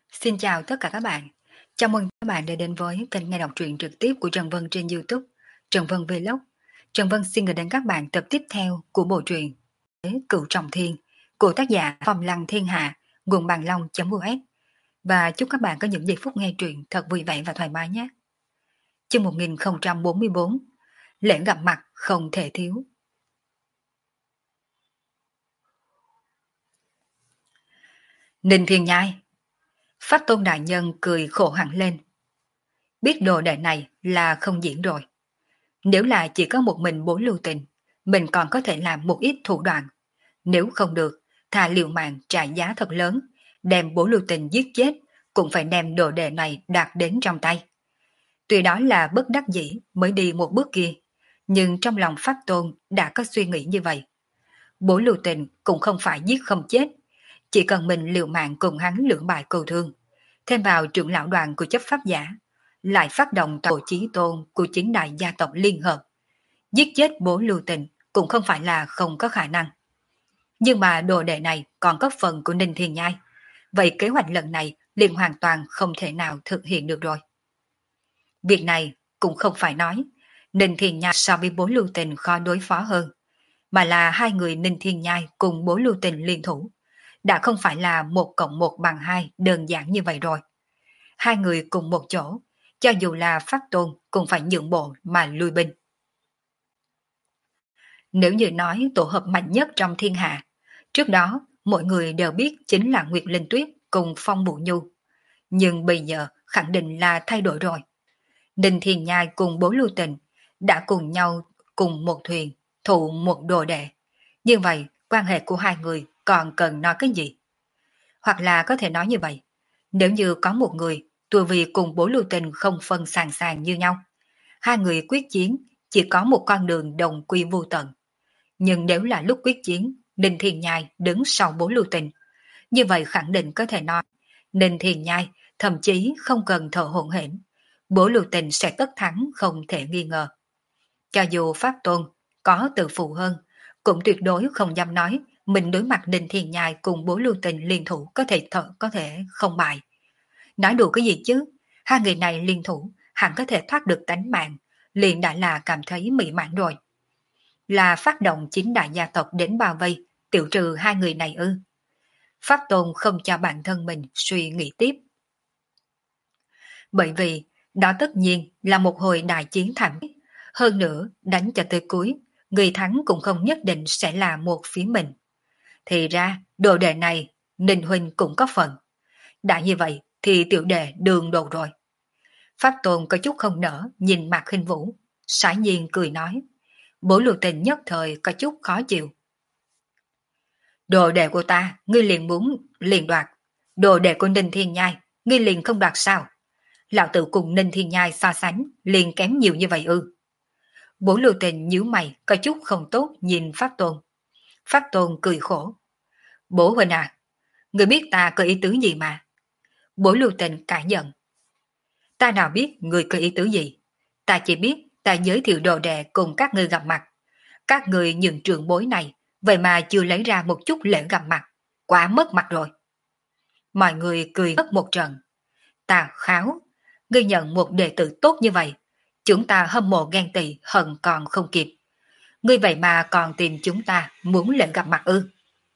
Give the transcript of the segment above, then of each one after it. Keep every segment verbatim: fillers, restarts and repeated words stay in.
Xin chào tất cả các bạn. Chào mừng các bạn đã đến với kênh nghe đọc truyện trực tiếp của Trần Vân trên YouTube, Trần Vân Vlog. Trần Vân xin gửi đến các bạn tập tiếp theo của bộ truyện Cửu Trọng Thiên của tác giả Phong Lăng Thiên Hạ, nguồn bàn long.us. Và chúc các bạn có những giây phút nghe truyện thật vui vẻ và thoải mái nhé. Chương một nghìn không trăm bốn mươi bốn, lễ gặp mặt không thể thiếu. Ninh Thiên Nhai, Pháp Tôn Đại Nhân cười khổ hẳn lên. Biết đồ đệ này là không diễn rồi. Nếu là chỉ có một mình Bố Lưu Tình, mình còn có thể làm một ít thủ đoạn. Nếu không được, thà liều mạng trả giá thật lớn, đem Bố Lưu Tình giết chết, cũng phải đem đồ đệ này đạt đến trong tay. Tuy đó là bất đắc dĩ mới đi một bước kia, nhưng trong lòng Pháp Tôn đã có suy nghĩ như vậy. Bố Lưu Tình cũng không phải giết không chết, chỉ cần mình liều mạng cùng hắn lưỡng bại cầu thương, thêm vào trưởng lão đoàn của chấp pháp giả, lại phát động tổ chí tôn của chính đại gia tộc liên hợp. Giết chết Bố Lưu Tình cũng không phải là không có khả năng. Nhưng mà đồ đệ này còn có phần của Ninh Thiên Nhai, vậy kế hoạch lần này liền hoàn toàn không thể nào thực hiện được rồi. Việc này cũng không phải nói Ninh Thiên Nhai so với Bố Lưu Tình khó đối phó hơn, mà là hai người Ninh Thiên Nhai cùng Bố Lưu Tình liên thủ, đã không phải là một cộng một bằng hai đơn giản như vậy rồi. Hai người cùng một chỗ, cho dù là Pháp Tôn cũng phải nhượng bộ mà lui binh. Nếu như nói tổ hợp mạnh nhất trong thiên hạ, trước đó mọi người đều biết chính là Nguyệt Linh Tuyết cùng Phong Bụ Nhu. Nhưng bây giờ khẳng định là thay đổi rồi. Ninh Thiên Nhai cùng Bố Lưu Tình đã cùng nhau cùng một thuyền, thụ một đồ đệ. Như vậy, quan hệ của hai người còn cần nói cái gì? Hoặc là có thể nói như vậy, nếu như có một người tuổi vì cùng Bố Lưu Tình không phân sàng sàng như nhau, hai người quyết chiến chỉ có một con đường đồng quy vô tận. Nhưng nếu là lúc quyết chiến, Ninh Thiên Nhai đứng sau Bố Lưu Tình, như vậy khẳng định có thể nói, Ninh Thiên Nhai thậm chí không cần thở hổn hển, Bố Lưu Tình sẽ tất thắng không thể nghi ngờ. Cho dù Pháp Tôn có tự phụ hơn, cũng tuyệt đối không dám nói mình đối mặt Ninh Thiên Nhai cùng Bố Lưu Tình liên thủ có thể thở có thể không bại. Nói đùa cái gì chứ, hai người này liên thủ hẳn có thể thoát được tánh mạng, liền đã là cảm thấy mỹ mãn rồi. Là phát động chính đại gia tộc đến bao vây, tiểu trừ hai người này ư? Pháp Tôn không cho bản thân mình suy nghĩ tiếp. Bởi vì, đó tất nhiên là một hồi đại chiến thảm thiết. Hơn nữa, đánh cho tới cuối, người thắng cũng không nhất định sẽ là một phía mình. Thì ra, đồ đệ này, Ninh Huynh cũng có phần. Đã như vậy, thì tiểu đệ đường đồ rồi. Pháp Tôn có chút không nở, nhìn Mạc Khinh Vũ, sải nhiên cười nói. Bố Lưu Tình nhất thời có chút khó chịu. Đồ đệ của ta, ngươi liền muốn liền đoạt. Đồ đệ của Ninh Thiên Nhai, ngươi liền không đoạt sao? Lão tử cùng Ninh Thiên Nhai so sánh, liền kém nhiều như vậy ư? Bố Lưu Tình nhíu mày, có chút không tốt nhìn Pháp Tôn. Pháp Tôn cười khổ. Bố huynh à, ngươi biết ta có ý tứ gì mà? Bố Lưu Tình cãi giận. Ta nào biết ngươi có ý tứ gì? Ta chỉ biết ta giới thiệu đồ đệ cùng các ngươi gặp mặt. Các người những trưởng bối này, vậy mà chưa lấy ra một chút lễ gặp mặt, quá mất mặt rồi. Mọi người cười mất một trận. Ta kháo, ngươi nhận một đệ tử tốt như vậy, chúng ta hâm mộ ghen tị hận còn không kịp. Ngươi vậy mà còn tìm chúng ta muốn lễ gặp mặt ư?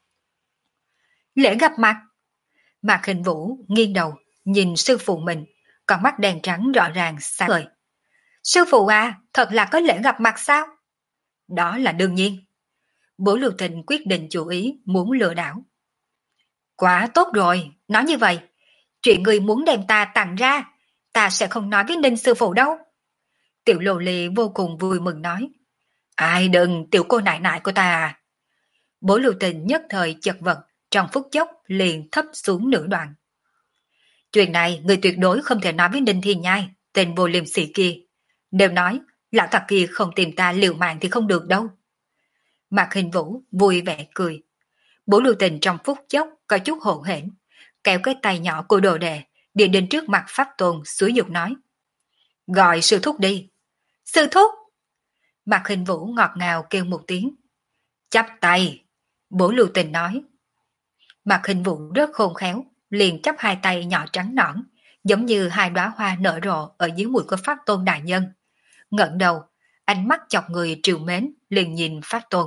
Lễ gặp mặt? Mạc Hình Vũ nghiêng đầu, nhìn sư phụ mình, con mắt đen trắng rõ ràng sáng ngời. Sư phụ à, thật là có lễ gặp mặt sao? Đó là đương nhiên. Bố Lưu Tình quyết định chủ ý muốn lừa đảo. Quá tốt rồi, nói như vậy, chuyện người muốn đem ta tặng ra, ta sẽ không nói với Ninh sư phụ đâu. Tiểu Lô Ly vô cùng vui mừng nói. Ai đừng, tiểu cô nại nại của ta à. Bố Lưu Tình nhất thời chật vật, trong phút chốc liền thấp xuống nửa đoạn. Chuyện này người tuyệt đối không thể nói với Ninh Thiên Nhai, tên vô liêm sỉ kia. Nếu nói, lão tặc kia không tìm ta liều mạng thì không được đâu. Mạc Hình Vũ vui vẻ cười. Bố Lưu Tình trong phút chốc có chút hỗn hển, kéo cái tay nhỏ của đồ đệ, đi đến trước mặt Pháp Tôn xúi dục nói. Gọi sư thúc đi. Sư thúc! Mạc Hình Vũ ngọt ngào kêu một tiếng. Chắp tay! Bố Lưu Tình nói. Mạc Hình Vũ rất khôn khéo, liền chắp hai tay nhỏ trắng nõn, giống như hai đóa hoa nở rộ ở dưới mũi của Pháp Tôn đại nhân. Ngẩng đầu, ánh mắt chọc người trìu mến, liền nhìn Pháp Tôn.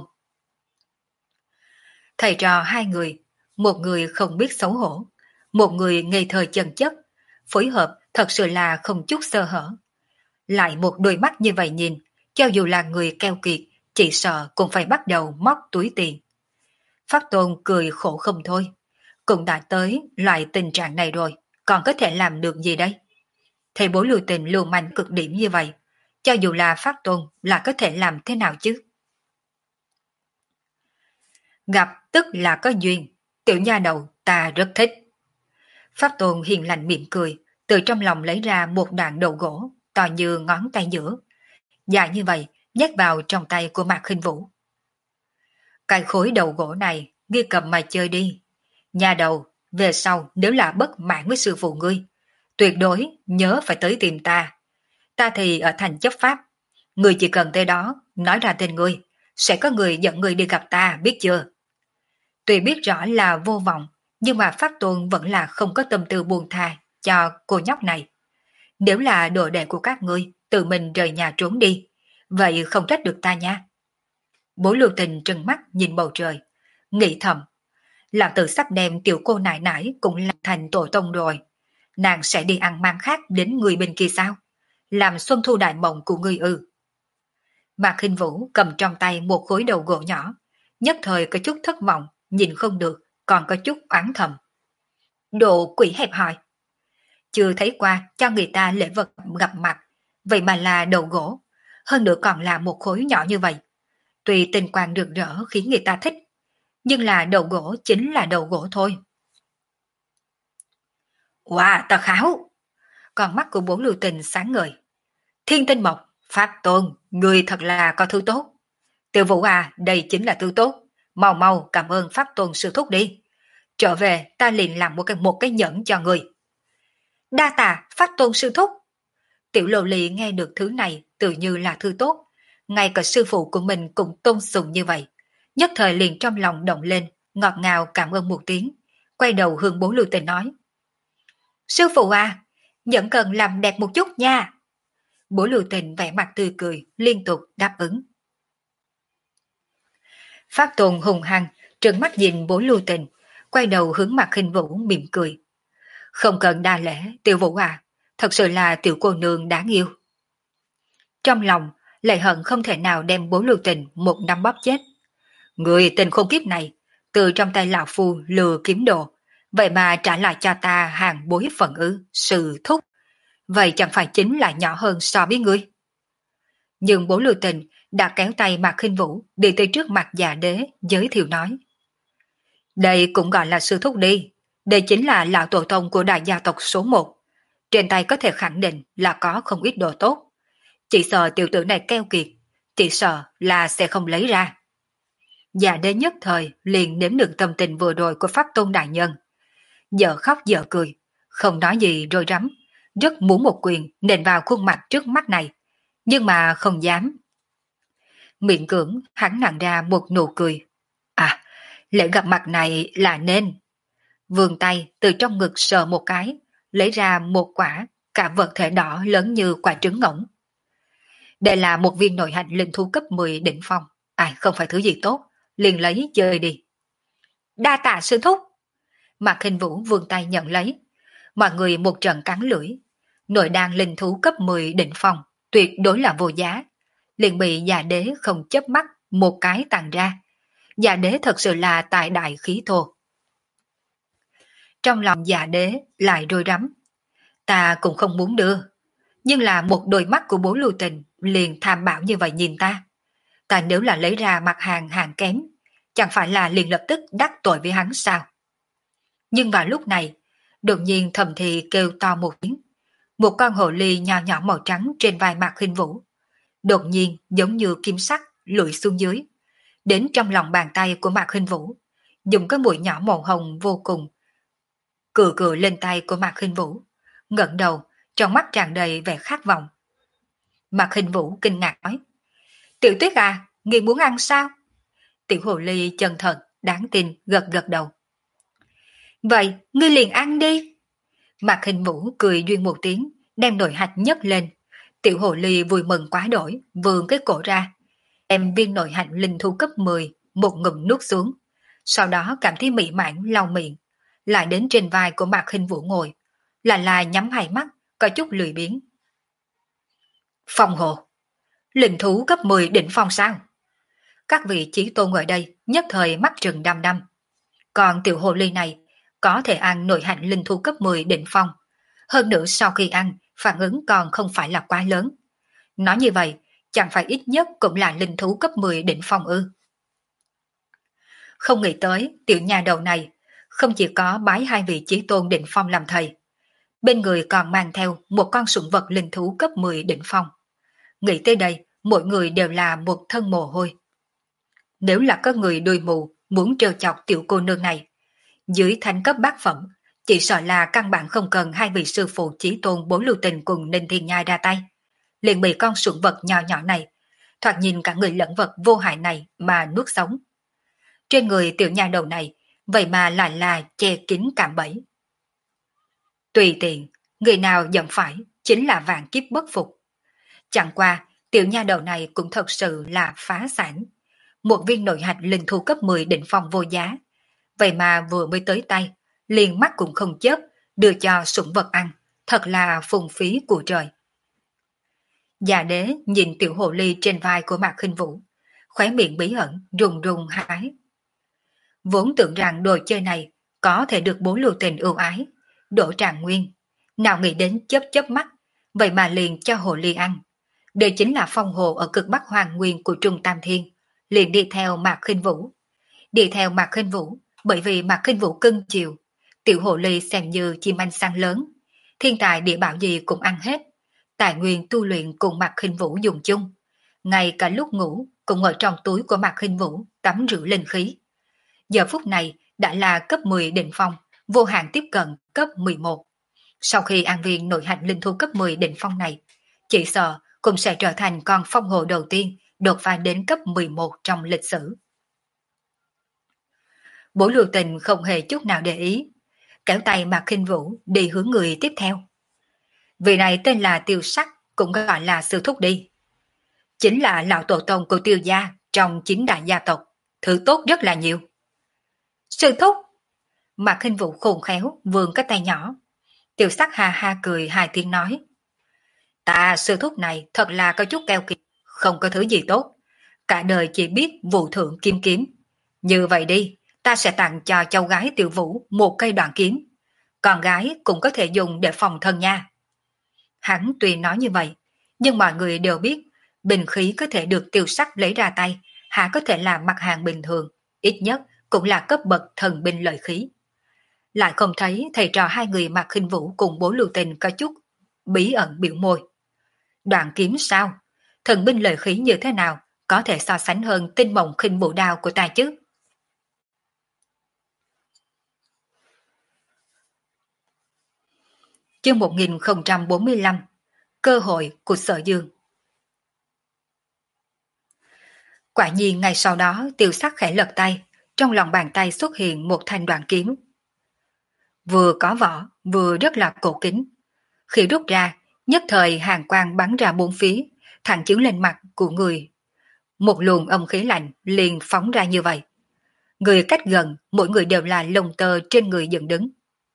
Thầy trò hai người, một người không biết xấu hổ, một người ngây thơ chân chất, phối hợp thật sự là không chút sơ hở. Lại một đôi mắt như vậy nhìn, cho dù là người keo kiệt, chỉ sợ cũng phải bắt đầu móc túi tiền. Pháp Tôn cười khổ không thôi, cũng đã tới loại tình trạng này rồi, còn có thể làm được gì đây? Thầy bố lưu tình lưu manh cực điểm như vậy, cho dù là Pháp Tôn là có thể làm thế nào chứ? Gặp tức là có duyên, tiểu nha đầu ta rất thích. Pháp Tôn hiền lành mỉm cười, từ trong lòng lấy ra một đoạn đầu gỗ, to như ngón tay giữa. Dài như vậy, nhét vào trong tay của Mạc Khinh Vũ. Cái khối đầu gỗ này, ngươi cầm mà chơi đi. Nhà đầu, về sau nếu là bất mãn với sư phụ ngươi, tuyệt đối nhớ phải tới tìm ta. Ta thì ở thành chấp pháp, ngươi chỉ cần tới đó, nói ra tên ngươi, sẽ có người dẫn ngươi đi gặp ta, biết chưa? Tuy biết rõ là vô vọng, nhưng mà Pháp Tôn vẫn là không có tâm tư buông tha cho cô nhóc này. Nếu là đồ đệ của các ngươi tự mình rời nhà trốn đi, vậy không trách được ta nha. Bố Lưu Tình trừng mắt nhìn bầu trời, nghĩ thầm, lão tử sắp đem tiểu cô nại nãi cũng làm thành tổ tông rồi. Nàng sẽ đi ăn mang khác đến người bên kia sao? Làm xuân thu đại mộng của ngươi ư? Mạc Khinh Vũ cầm trong tay một khối đầu gỗ nhỏ, nhất thời có chút thất vọng, nhìn không được, còn có chút oán thầm. Độ quỷ hẹp hòi. Chưa thấy qua cho người ta lễ vật gặp mặt, vậy mà là đầu gỗ, hơn nữa còn là một khối nhỏ như vậy. Tuy tình quang rực rỡ khiến người ta thích, nhưng là đầu gỗ chính là đầu gỗ thôi. Wow, tà kháo! Con mắt của bốn lưu tình sáng ngời. Thiên tinh mộc, Pháp Tôn, người thật là có thứ tốt. Tiểu Vũ à, đây chính là thứ tốt. Mau mau cảm ơn Pháp Tôn sư thúc đi. Trở về ta liền làm một cái, một cái nhẫn cho người. Đa tạ, Pháp Tôn sư thúc. Tiểu Lô Ly nghe được thứ này tự như là thứ tốt. Ngay cả sư phụ của mình cũng tôn sùng như vậy. Nhất thời liền trong lòng động lên, ngọt ngào cảm ơn một tiếng. Quay đầu hướng bốn lưu tình nói. Sư phụ à, nhẫn cần làm đẹp một chút nha. Bố lưu tình vẻ mặt tươi cười, liên tục đáp ứng. Pháp Tôn hùng hăng, trừng mắt nhìn bố lưu tình, quay đầu hướng mặt Khinh Vũ mỉm cười. Không cần đa lễ, Tiểu Vũ à, thật sự là tiểu cô nương đáng yêu. Trong lòng, lại hận không thể nào đem bố lưu tình một năm bóp chết. Người tình khôn kiếp này, từ trong tay lão phu lừa kiếm đồ, vậy mà trả lại cho ta hàng bối phận ư, sự thúc. Vậy chẳng phải chính là nhỏ hơn so với ngươi. Nhưng bố lưu tình đã kéo tay Mạc Khinh Vũ đi tới trước mặt già đế giới thiệu nói. Đây cũng gọi là sư thúc đi, đây chính là lão tổ tông của đại gia tộc số một. Trên tay có thể khẳng định là có không ít đồ tốt. Chỉ sợ tiểu tử này keo kiệt, chỉ sợ là sẽ không lấy ra. Già đế nhất thời liền nếm được tâm tình vừa rồi của Pháp Tôn đại nhân. Giờ khóc giờ cười, không nói gì rồi rắm, rất muốn một quyền nện vào khuôn mặt trước mắt này, nhưng mà không dám. Miệng cưỡng hắn nặng ra một nụ cười. À, lễ gặp mặt này là nên. Vươn tay từ trong ngực sờ một cái, lấy ra một quả, cả vật thể đỏ lớn như quả trứng ngỗng. Đây là một viên nội hạnh linh thú cấp mười đỉnh phong. À, không phải thứ gì tốt, liền lấy chơi đi. Đa tạ sư thúc. Mạc Khinh Vũ vươn tay nhận lấy. Mọi người một trận cắn lưỡi. Nội đan linh thú cấp mười đỉnh phong, tuyệt đối là vô giá. Liền bị già đế không chớp mắt một cái tàn ra. Già đế thật sự là tài đại khí thô. Trong lòng già đế lại rối rắm. Ta cũng không muốn đưa, nhưng là một đôi mắt của bố lưu tình liền tham bảo như vậy nhìn ta. Ta nếu là lấy ra mặt hàng hàng kém, chẳng phải là liền lập tức đắc tội với hắn sao? Nhưng vào lúc này, đột nhiên thầm thì kêu to một tiếng. Một con hồ ly nhỏ nhỏ màu trắng trên vai Mạc Khinh Vũ. Đột nhiên giống như kim sắc lụi xuống dưới, đến trong lòng bàn tay của Mạc Khinh Vũ, dùng cái mũi nhỏ màu hồng vô cùng, cựa cựa lên tay của Mạc Khinh Vũ, ngẩng đầu, trong mắt tràn đầy vẻ khát vọng. Mạc Khinh Vũ kinh ngạc nói, Tiểu Tuyết à, ngươi muốn ăn sao? Tiểu hồ ly chân thật, đáng tin, gật gật đầu. Vậy, ngươi liền ăn đi. Mạc Hình Vũ cười duyên một tiếng, đem nồi hạch nhấc lên. Tiểu hồ ly vui mừng quá đổi, vươn cái cổ ra. Em viên nồi hạch linh thú cấp mười, một ngụm nuốt xuống. Sau đó cảm thấy mỹ mãn lau miệng. Lại đến trên vai của Mạc Hình Vũ ngồi. Là là nhắm hai mắt, có chút lười biếng. Phong hồ. Linh thú cấp mười đỉnh phong sao? Các vị chí tôn ở đây nhất thời mắt trừng đăm đăm. Còn tiểu hồ ly này có thể ăn nội hạnh linh thú cấp mười đỉnh phong. Hơn nữa sau khi ăn, phản ứng còn không phải là quá lớn. Nói như vậy, chẳng phải ít nhất cũng là linh thú cấp mười đỉnh phong ư. Không nghĩ tới tiểu nhà đầu này không chỉ có bái hai vị chí tôn đỉnh phong làm thầy. Bên người còn mang theo một con sủng vật linh thú cấp mười đỉnh phong. Nghĩ tới đây, mỗi người đều là một thân mồ hôi. Nếu là có người đuôi mù muốn trêu chọc tiểu cô nương này, dưới thanh cấp bát phẩm, chỉ sợ là căn bản không cần hai vị sư phụ chí tôn bốn lưu tình cùng Ninh Thiên Nhai ra tay. Liền bị con sủng vật nhỏ nhỏ này, thoạt nhìn cả người lẫn vật vô hại này mà nuốt sống. Trên người tiểu nha đầu này, vậy mà lại là che kín cạm bẫy. Tùy tiện, người nào giận phải chính là vạn kiếp bất phục. Chẳng qua, tiểu nha đầu này cũng thật sự là phá sản. Một viên nội hạch linh thu cấp mười đỉnh phong vô giá. Vậy mà vừa mới tới tay, liền mắt cũng không chớp, đưa cho sủng vật ăn, thật là phung phí của trời. Già đế nhìn tiểu hồ ly trên vai của Mạc Khinh Vũ, khóe miệng bí ẩn, rùng rùng hái. Vốn tưởng rằng đồ chơi này có thể được bố lưu tình ưu ái, đổ tràng nguyên, nào nghĩ đến chớp chớp mắt, vậy mà liền cho hồ ly ăn. Đây chính là phong hồ ở cực bắc hoàng nguyên của Trung Tam Thiên, liền đi theo Mạc Khinh Vũ. Đi theo Mạc Khinh Vũ, bởi vì Mạc Khinh Vũ cưng chiều, tiểu hồ ly xem như chim anh săn lớn, thiên tài địa bảo gì cũng ăn hết, tài nguyên tu luyện cùng Mạc Khinh Vũ dùng chung, ngay cả lúc ngủ cũng ở trong túi của Mạc Khinh Vũ tắm rửa linh khí. Giờ phút này đã là cấp mười đỉnh phong, vô hạn tiếp cận cấp mười một. Sau khi ăn viên nội hạch linh thú cấp mười đỉnh phong này, chỉ sợ cũng sẽ trở thành con phong hồ đầu tiên đột phá đến cấp mười một trong lịch sử. Bố lưu tình không hề chút nào để ý, kéo tay Mạc Khinh Vũ đi hướng người tiếp theo. Vị này tên là Tiêu Sắc, cũng gọi là sư thúc đi. Chính là lão tổ tông của Tiêu gia trong chín đại gia tộc, thứ tốt rất là nhiều. Sư thúc! Mạc Khinh Vũ khôn khéo vươn cái tay nhỏ. Tiêu Sắc ha ha cười hai tiếng nói. Ta sư thúc này thật là có chút keo kiệt, không có thứ gì tốt. Cả đời chỉ biết vụ thượng kim kiếm. Như vậy đi, ta sẽ tặng cho cháu gái Tiểu Vũ một cây đoạn kiếm. Con gái cũng có thể dùng để phòng thân nha. Hắn tuy nói như vậy, nhưng mọi người đều biết bình khí có thể được Tiêu Sắc lấy ra tay, há có thể là mặt hàng bình thường, ít nhất cũng là cấp bậc thần binh lợi khí. Lại không thấy thầy trò hai người Mạc Khinh Vũ cùng bố lưu tình có chút bí ẩn biểu môi. Đoạn kiếm sao? Thần binh lợi khí như thế nào có thể so sánh hơn tinh mộng khinh vũ đao của ta chứ? Chương một nghìn không trăm bốn mươi lăm. Cơ hội của Sở Dương. Quả nhiên ngay sau đó Tiêu Sắc khẽ lật tay, trong lòng bàn tay xuất hiện một thanh đoạn kiếm. Vừa có vỏ, vừa rất là cổ kính. Khi rút ra, nhất thời hàng quang bắn ra bốn phía, thẳng chiếu lên mặt của người. Một luồng âm khí lạnh liền phóng ra như vậy. Người cách gần, mỗi người đều là lông tơ trên người dựng đứng.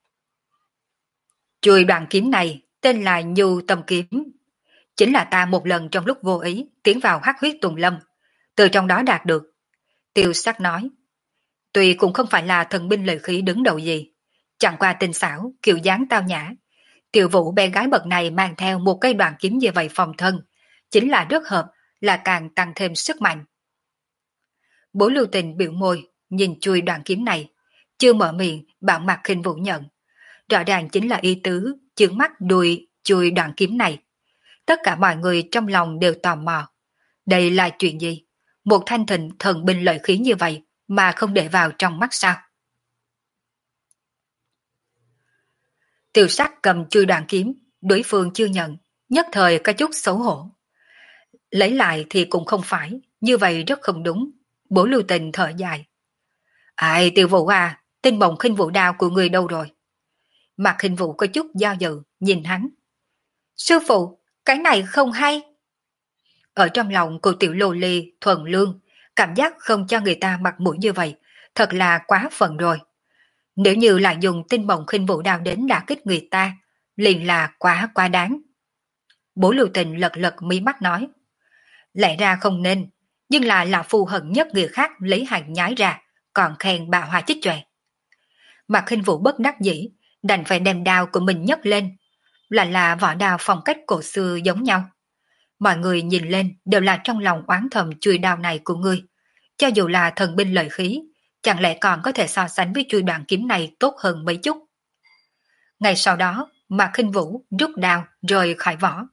Chuôi đoạn kiếm này tên là Nhu Tâm Kiếm. Chính là ta một lần trong lúc vô ý tiến vào hắc huyết tùng lâm, từ trong đó đạt được. Tiêu Sắc nói. Tuy cũng không phải là thần binh lợi khí đứng đầu gì, chẳng qua tinh xảo, kiểu dáng tao nhã. Tiểu Vũ bé gái bậc này mang theo một cây đoạn kiếm như vậy phòng thân, chính là rất hợp, là càng tăng thêm sức mạnh. Bố lưu tình biểu môi, nhìn chui đoạn kiếm này, chưa mở miệng, bạn Mạc Khinh Vũ nhận. Rõ ràng chính là ý tứ, chướng mắt đùi chui đoạn kiếm này. Tất cả mọi người trong lòng đều tò mò. Đây là chuyện gì? Một thanh thịnh thần binh lợi khí như vậy mà không để vào trong mắt sao? Tiêu Sắc cầm chui đoạn kiếm, đối phương chưa nhận, nhất thời có chút xấu hổ. Lấy lại thì cũng không phải, như vậy rất không đúng. Bố lưu tình thở dài. Ai Tiêu Vũ à, tinh bồng khinh vũ đao của người đâu rồi? Mặt khinh vũ có chút do dự, nhìn hắn. Sư phụ, cái này không hay. Ở trong lòng của tiểu lô ly thuần lương, cảm giác không cho người ta mặt mũi như vậy, thật là quá phận rồi. Nếu như lại dùng tinh bồng khinh vũ đao đến đả kích người ta, liền là quá quá đáng. Bố Lưu Tình lật lật mí mắt nói. Lẽ ra không nên, nhưng là lão phu hận nhất người khác lấy hàng nhái ra, còn khen bà hoa chích chòe. Mặt khinh vũ bất đắc dĩ, đành phải đem đao của mình nhấc lên, lại là vỏ đao phong cách cổ xưa giống nhau. Mọi người nhìn lên đều là trong lòng oán thầm chuôi đao này của ngươi. Cho dù là thần binh lợi khí, chẳng lẽ còn có thể so sánh với chuôi đoạn kiếm này tốt hơn mấy chút. Ngày sau đó, Mạc Khinh Vũ rút đao rồi khỏi vỏ.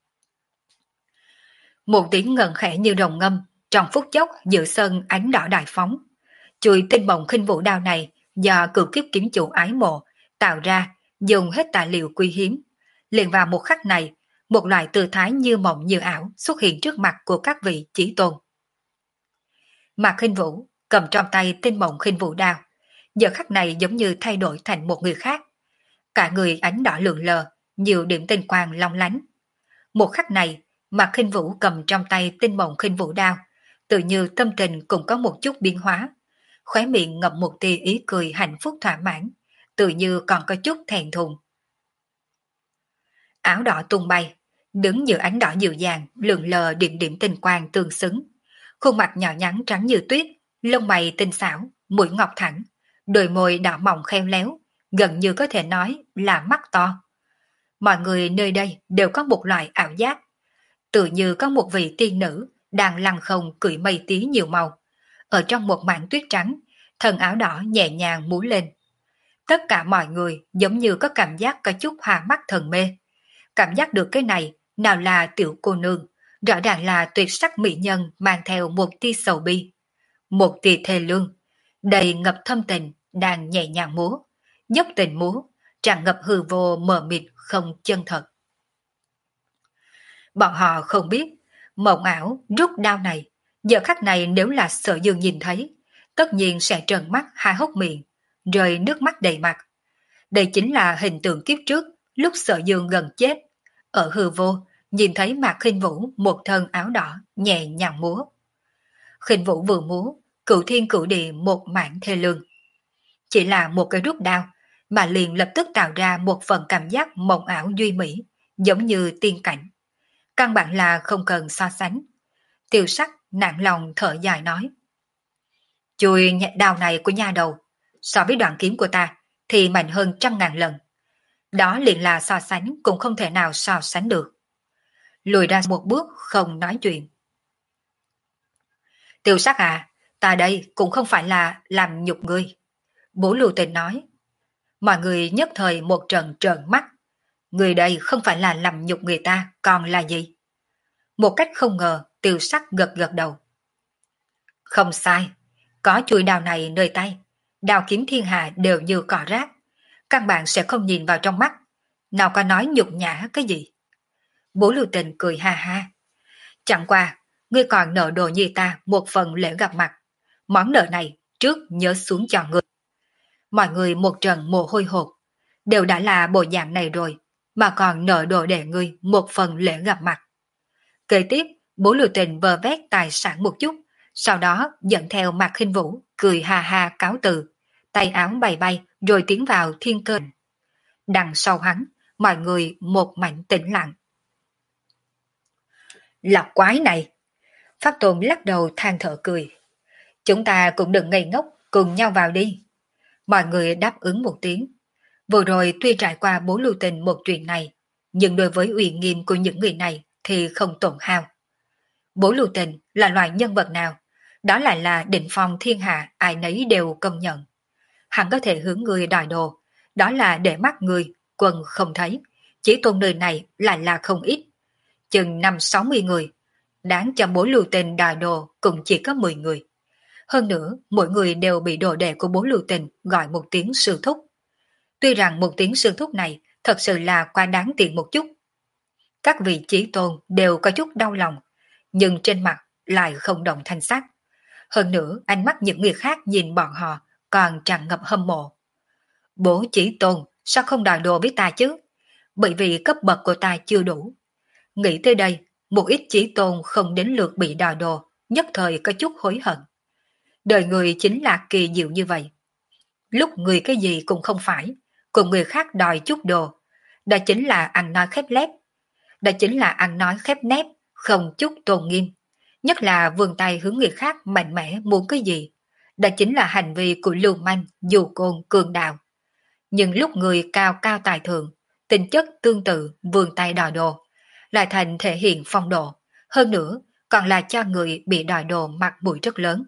Một tiếng ngân khẽ như rồng ngâm, trong phút chốc giữa sân ánh đỏ đại phóng. Chuôi tinh bồng khinh vũ đao này do cửu kiếp kiếm chủ ái mộ tạo ra, dùng hết tài liệu quý hiếm. Liền vào một khắc này, một loại tư thái như mộng như ảo xuất hiện trước mặt của các vị chí tôn. Mạc Khinh Vũ cầm trong tay tinh bồng khinh vũ đao, giờ khắc này giống như thay đổi thành một người khác. Cả người ánh đỏ lượn lờ, nhiều điểm tinh quang long lánh. Một khắc này, Mạc Khinh Vũ cầm trong tay tinh bồng khinh vũ đao, tự như tâm tình cũng có một chút biến hóa, khóe miệng ngậm một tia ý cười hạnh phúc thỏa mãn, tự như còn có chút thẹn thùng. Áo đỏ tung bay, đứng giữa ánh đỏ dịu dàng, lượn lờ điểm điểm tinh quang tương xứng. Khuôn mặt nhỏ nhắn trắng như tuyết, lông mày tinh xảo, mũi ngọc thẳng, đôi môi đỏ mọng khéo léo, gần như có thể nói là mắt to. Mọi người nơi đây đều có một loại ảo giác, tự như có một vị tiên nữ đang lăng không cưỡi mây tí nhiều màu. Ở trong một mảng tuyết trắng, thần áo đỏ nhẹ nhàng múa lên. Tất cả mọi người giống như có cảm giác có chút hoa mắt thần mê. Cảm giác được cái này nào là tiểu cô nương, rõ ràng là tuyệt sắc mỹ nhân mang theo một tia sầu bi, một tia thê lương, đầy ngập thâm tình, đang nhẹ nhàng múa, dốc tình múa, tràn ngập hư vô mờ mịt không chân thật. Bọn họ không biết, mộng ảo rút đao này, giờ khắc này nếu là Sở Dương nhìn thấy, tất nhiên sẽ trợn mắt há hốc miệng, rơi nước mắt đầy mặt. Đây chính là hình tượng kiếp trước, lúc Sở Dương gần chết, ở hư vô, nhìn thấy Mạc Khinh Vũ một thân áo đỏ nhẹ nhàng múa. Khinh Vũ vừa múa, cửu thiên cửu địa một mảng thê lương. Chỉ là một cái rút đao, mà liền lập tức tạo ra một phần cảm giác mộng ảo duy mỹ, giống như tiên cảnh. Căn bản là không cần so sánh. Tiêu Sắc nặng lòng thở dài nói. Chùi đao này của nha đầu, so với đoạn kiếm của ta, thì mạnh hơn trăm ngàn lần. Đó liền là so sánh cũng không thể nào so sánh được. Lùi ra một bước không nói chuyện. Tiêu Sắc à, ta đây cũng không phải là làm nhục ngươi. Bố Lưu Tình nói. Mọi người nhất thời một trận trợn mắt. Người đây không phải là làm nhục người ta, còn là gì? Một cách không ngờ, Tiêu Sắc gật gật đầu. Không sai, có chuôi đao này nơi tay, đao kiếm thiên hạ đều như cỏ rác. Các bạn sẽ không nhìn vào trong mắt, nào có nói nhục nhã cái gì. Bố Lưu Tình cười ha ha. Chẳng qua, ngươi còn nợ đồ như ta một phần lễ gặp mặt. Món nợ này trước nhớ xuống cho ngươi. Mọi người một trận mồ hôi hột, đều đã là bộ dạng này rồi, mà còn nợ đồ để ngươi một phần lễ gặp mặt. Kế tiếp, Bố Lưu Tình vơ vét tài sản một chút, sau đó dẫn theo Mạc Khinh Vũ, cười ha ha cáo từ, tay áo bay bay rồi tiến vào thiên cơ. Đằng sau hắn, mọi người một mảnh tĩnh lặng. Lọc quái này! Pháp Tôn lắc đầu than thở cười. Chúng ta cũng đừng ngây ngốc, cùng nhau vào đi. Mọi người đáp ứng một tiếng. Vừa rồi tuy trải qua Bố Lưu Tình một chuyện này, nhưng đối với uy nghiêm của những người này thì không tổn hao. Bố Lưu Tình là loại nhân vật nào? Đó lại là định phong thiên hạ, ai nấy đều công nhận. Hắn có thể hướng người đòi đồ, đó là để mắt người, quân không thấy. Chỉ tôn nơi này lại là không ít. Chừng năm sáu mươi người. Đáng cho Bố Lưu Tình đòi đồ cũng chỉ có mười người. Hơn nữa, mỗi người đều bị đồ đệ của Bố Lưu Tình gọi một tiếng sư thúc. Tuy rằng một tiếng sư thúc này thật sự là quá đáng tiền một chút. Các vị chí tôn đều có chút đau lòng, nhưng trên mặt lại không động thanh sắc. Hơn nữa, ánh mắt những người khác nhìn bọn họ còn tràn ngập hâm mộ. Bố Chí Tôn sao không đòi đồ với ta chứ? Bởi vì cấp bậc của ta chưa đủ. Nghĩ tới đây, một ít Chí Tôn không đến lượt bị đòi đồ, nhất thời có chút hối hận. Đời người chính là kỳ diệu như vậy. Lúc người cái gì cũng không phải, cùng người khác đòi chút đồ. Đó chính là ăn nói khép lép. Đó chính là ăn nói khép nép, không chút tôn nghiêm. Nhất là vươn tay hướng người khác mạnh mẽ muốn cái gì. Đó chính là hành vi của lưu manh, dù côn, cường đạo. Nhưng lúc người cao cao tài thượng, tính chất tương tự vươn tay đòi đồ, lại thành thể hiện phong độ. Hơn nữa, còn là cho người bị đòi đồ mặt mũi rất lớn.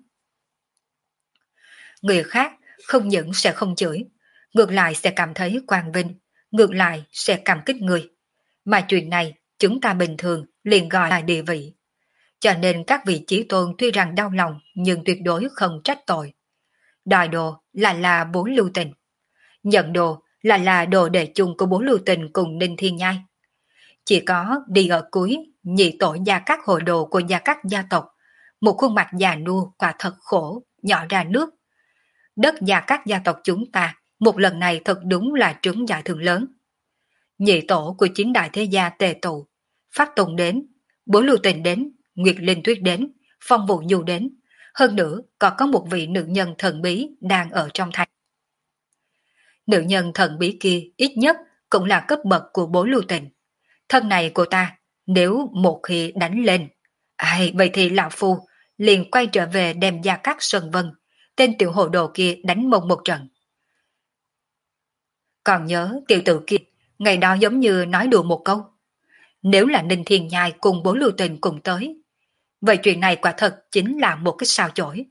Người khác không những sẽ không chửi, ngược lại sẽ cảm thấy quang vinh, ngược lại sẽ cảm kích người. Mà chuyện này chúng ta bình thường liền gọi là địa vị. Cho nên các vị chí tôn tuy rằng đau lòng nhưng tuyệt đối không trách tội. Đòi đồ là là bố lưu tình. Nhận đồ là là đồ đề chung của bố lưu tình cùng Ninh Thiên Nhai. Chỉ có đi ở cuối nhị tổ gia các hội đồ của gia các gia tộc, một khuôn mặt già nua quả thật khổ, nhỏ ra nước. Đất gia các gia tộc chúng ta một lần này thật đúng là trứng giải thưởng lớn. Nhị tổ của chín đại thế gia tề tụ, Phát Tùng đến, Bố Lưu Tình đến, Nguyệt Linh Tuyết đến, Phong Vũ Nhu đến, hơn nữa còn có một vị nữ nhân thần bí đang ở trong thành. Nữ nhân thần bí kia ít nhất cũng là cấp bậc của Bố Lưu Tình. Thân này của ta, nếu một khi đánh lên, ai vậy thì lão phu liền quay trở về đem Gia Cát Sơn Vân, tên tiểu hồ đồ kia đánh mông một trận. Còn nhớ tiểu tử kia, ngày đó giống như nói đùa một câu. Nếu là Ninh Thiên Nhai cùng Bố Lưu Tình cùng tới, vậy chuyện này quả thật chính là một cái sao chổi.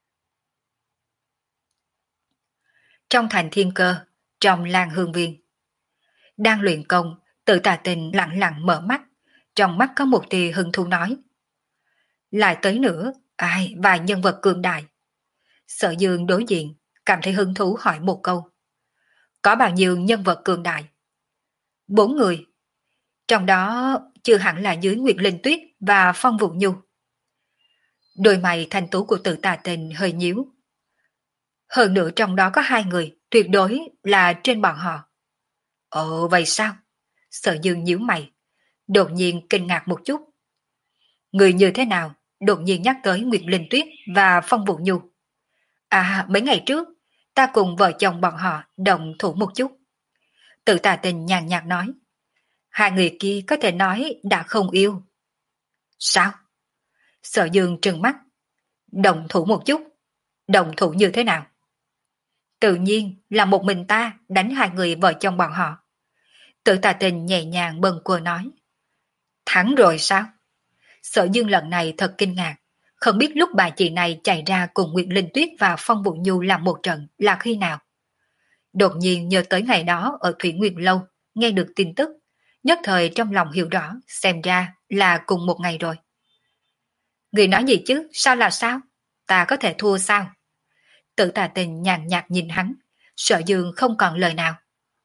Trong thành Thiên Cơ, trong Lan Hương Viên, đang luyện công, Tự Tà Tình lặng lặng mở mắt, trong mắt có một tia hứng thú nói. Lại tới nữa, ai vài nhân vật cường đại. Sở Dương đối diện, cảm thấy hứng thú hỏi một câu. Có bao nhiêu nhân vật cường đại? Bốn người. Trong đó chưa hẳn là dưới Nguyệt Linh Tuyết và Phong Vũ Nhu. Đôi mày thanh tú của Tự Tà Tình hơi nhíu. Hơn nữa trong đó có hai người tuyệt đối là trên bọn họ. Ồ vậy sao? Sở Dương nhíu mày, đột nhiên kinh ngạc một chút. Người như thế nào đột nhiên nhắc tới Nguyệt Linh Tuyết và Phong Vũ Nhu? À mấy ngày trước ta cùng vợ chồng bọn họ động thủ một chút. Tự Tà Tình nhàn nhạt nói. Hai người kia có thể nói đã không yêu. Sao? Sở Dương trừng mắt. Động thủ một chút. Động thủ như thế nào? Tự nhiên là một mình ta đánh hai người vợ chồng bọn họ. Tự Tà Tình nhẹ nhàng bâng quơ nói. Thắng rồi sao? Sở Dương lần này thật kinh ngạc. Không biết lúc bà chị này chạy ra cùng Nguyệt Linh Tuyết và Phong Vũ Nhu làm một trận là khi nào? Đột nhiên nhớ tới ngày đó ở Thủy Nguyệt Lâu, nghe được tin tức, nhất thời trong lòng hiểu rõ, xem ra là cùng một ngày rồi. Người nói gì chứ, sao là sao? Ta có thể thua sao? Tự Tà Tình nhàn nhạt nhìn hắn, Sở Dương không còn lời nào.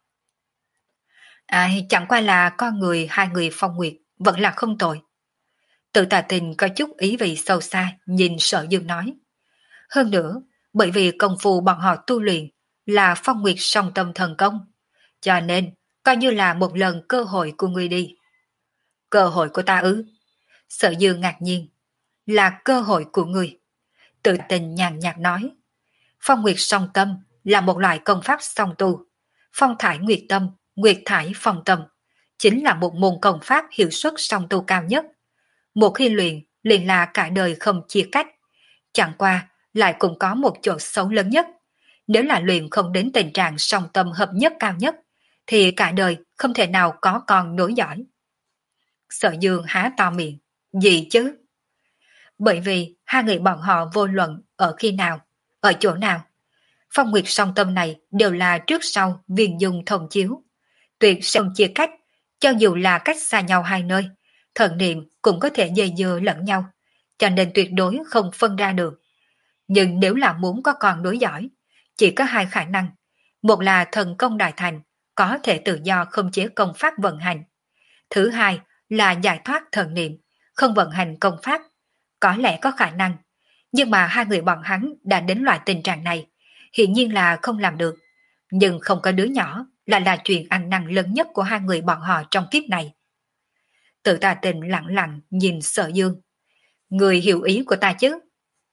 Ai, chẳng qua là con người hai người Phong Nguyệt vẫn là không tồi. Tự Tà Tình có chút ý vị sâu xa nhìn Sở Dương nói. Hơn nữa, bởi vì công phu bọn họ tu luyện là Phong Nguyệt song tâm thần công, cho nên coi như là một lần cơ hội của ngươi đi. Cơ hội của ta ư? Sở Dương ngạc nhiên. Là cơ hội của ngươi. Tự Tình nhàn nhạt nói. Phong Nguyệt song tâm là một loại công pháp song tu. Phong thải nguyệt tâm, nguyệt thải phong tâm chính là một môn công pháp hiệu suất song tu cao nhất. Một khi luyện, liền là cả đời không chia cách. Chẳng qua, lại cũng có một chỗ xấu lớn nhất. Nếu là luyện không đến tình trạng song tâm hợp nhất cao nhất, thì cả đời không thể nào có con nối dõi. Sở Dương há to miệng. Gì chứ? Bởi vì hai người bọn họ vô luận ở khi nào, ở chỗ nào. Phong Nguyệt song tâm này đều là trước sau viên dung thông chiếu. Tuyệt sẽ không chia cách, cho dù là cách xa nhau hai nơi, thần niệm cũng có thể dây dưa lẫn nhau, cho nên tuyệt đối không phân ra được. Nhưng nếu là muốn có con đối giỏi, chỉ có hai khả năng. Một là thần công đại thành, có thể tự do không chế công pháp vận hành. Thứ hai là giải thoát thần niệm, không vận hành công pháp. Có lẽ có khả năng, nhưng mà hai người bọn hắn đã đến loại tình trạng này, hiển nhiên là không làm được, nhưng không có đứa nhỏ là là chuyện ăn năn lớn nhất của hai người bọn họ trong kiếp này. Tự Tà Tình lặng lặng nhìn Sở Dương. Người hiểu ý của ta chứ?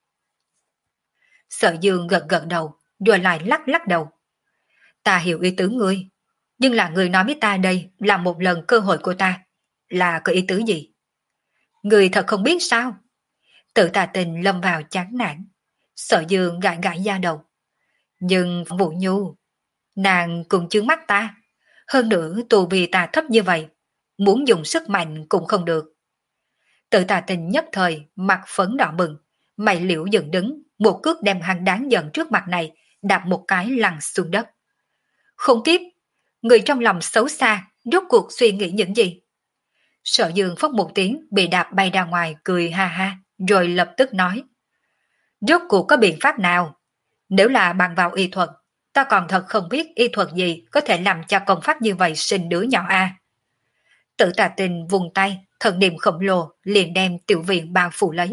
Sở Dương gật gật đầu, rồi lại lắc lắc đầu. Ta hiểu ý tứ ngươi, nhưng là người nói với ta đây là một lần cơ hội của ta. Là có ý tứ gì? Người thật không biết sao? Tự Tà Tình lâm vào chán nản. Sở Dương gãi gãi da đầu. Nhưng Vũ Nhu, nàng cũng chướng mắt ta. Hơn nữa tù vì ta thấp như vậy, muốn dùng sức mạnh cũng không được. Tự Tà Tình nhất thời mặt phấn đỏ bừng, mày liễu dựng đứng, một cước đem hắn đáng giận trước mặt này, đạp một cái lăn xuống đất. Khốn kiếp, người trong lòng xấu xa, rốt cuộc suy nghĩ những gì? Sở Dương phốc một tiếng bị đạp bay ra ngoài cười ha ha, rồi lập tức nói. Rốt cuộc có biện pháp nào? Nếu là bằng vào y thuật, ta còn thật không biết y thuật gì có thể làm cho công pháp như vậy sinh đứa nhỏ a. Tự Tà Tình vùng tay, thần niệm khổng lồ liền đem tiểu viện bao phủ lấy.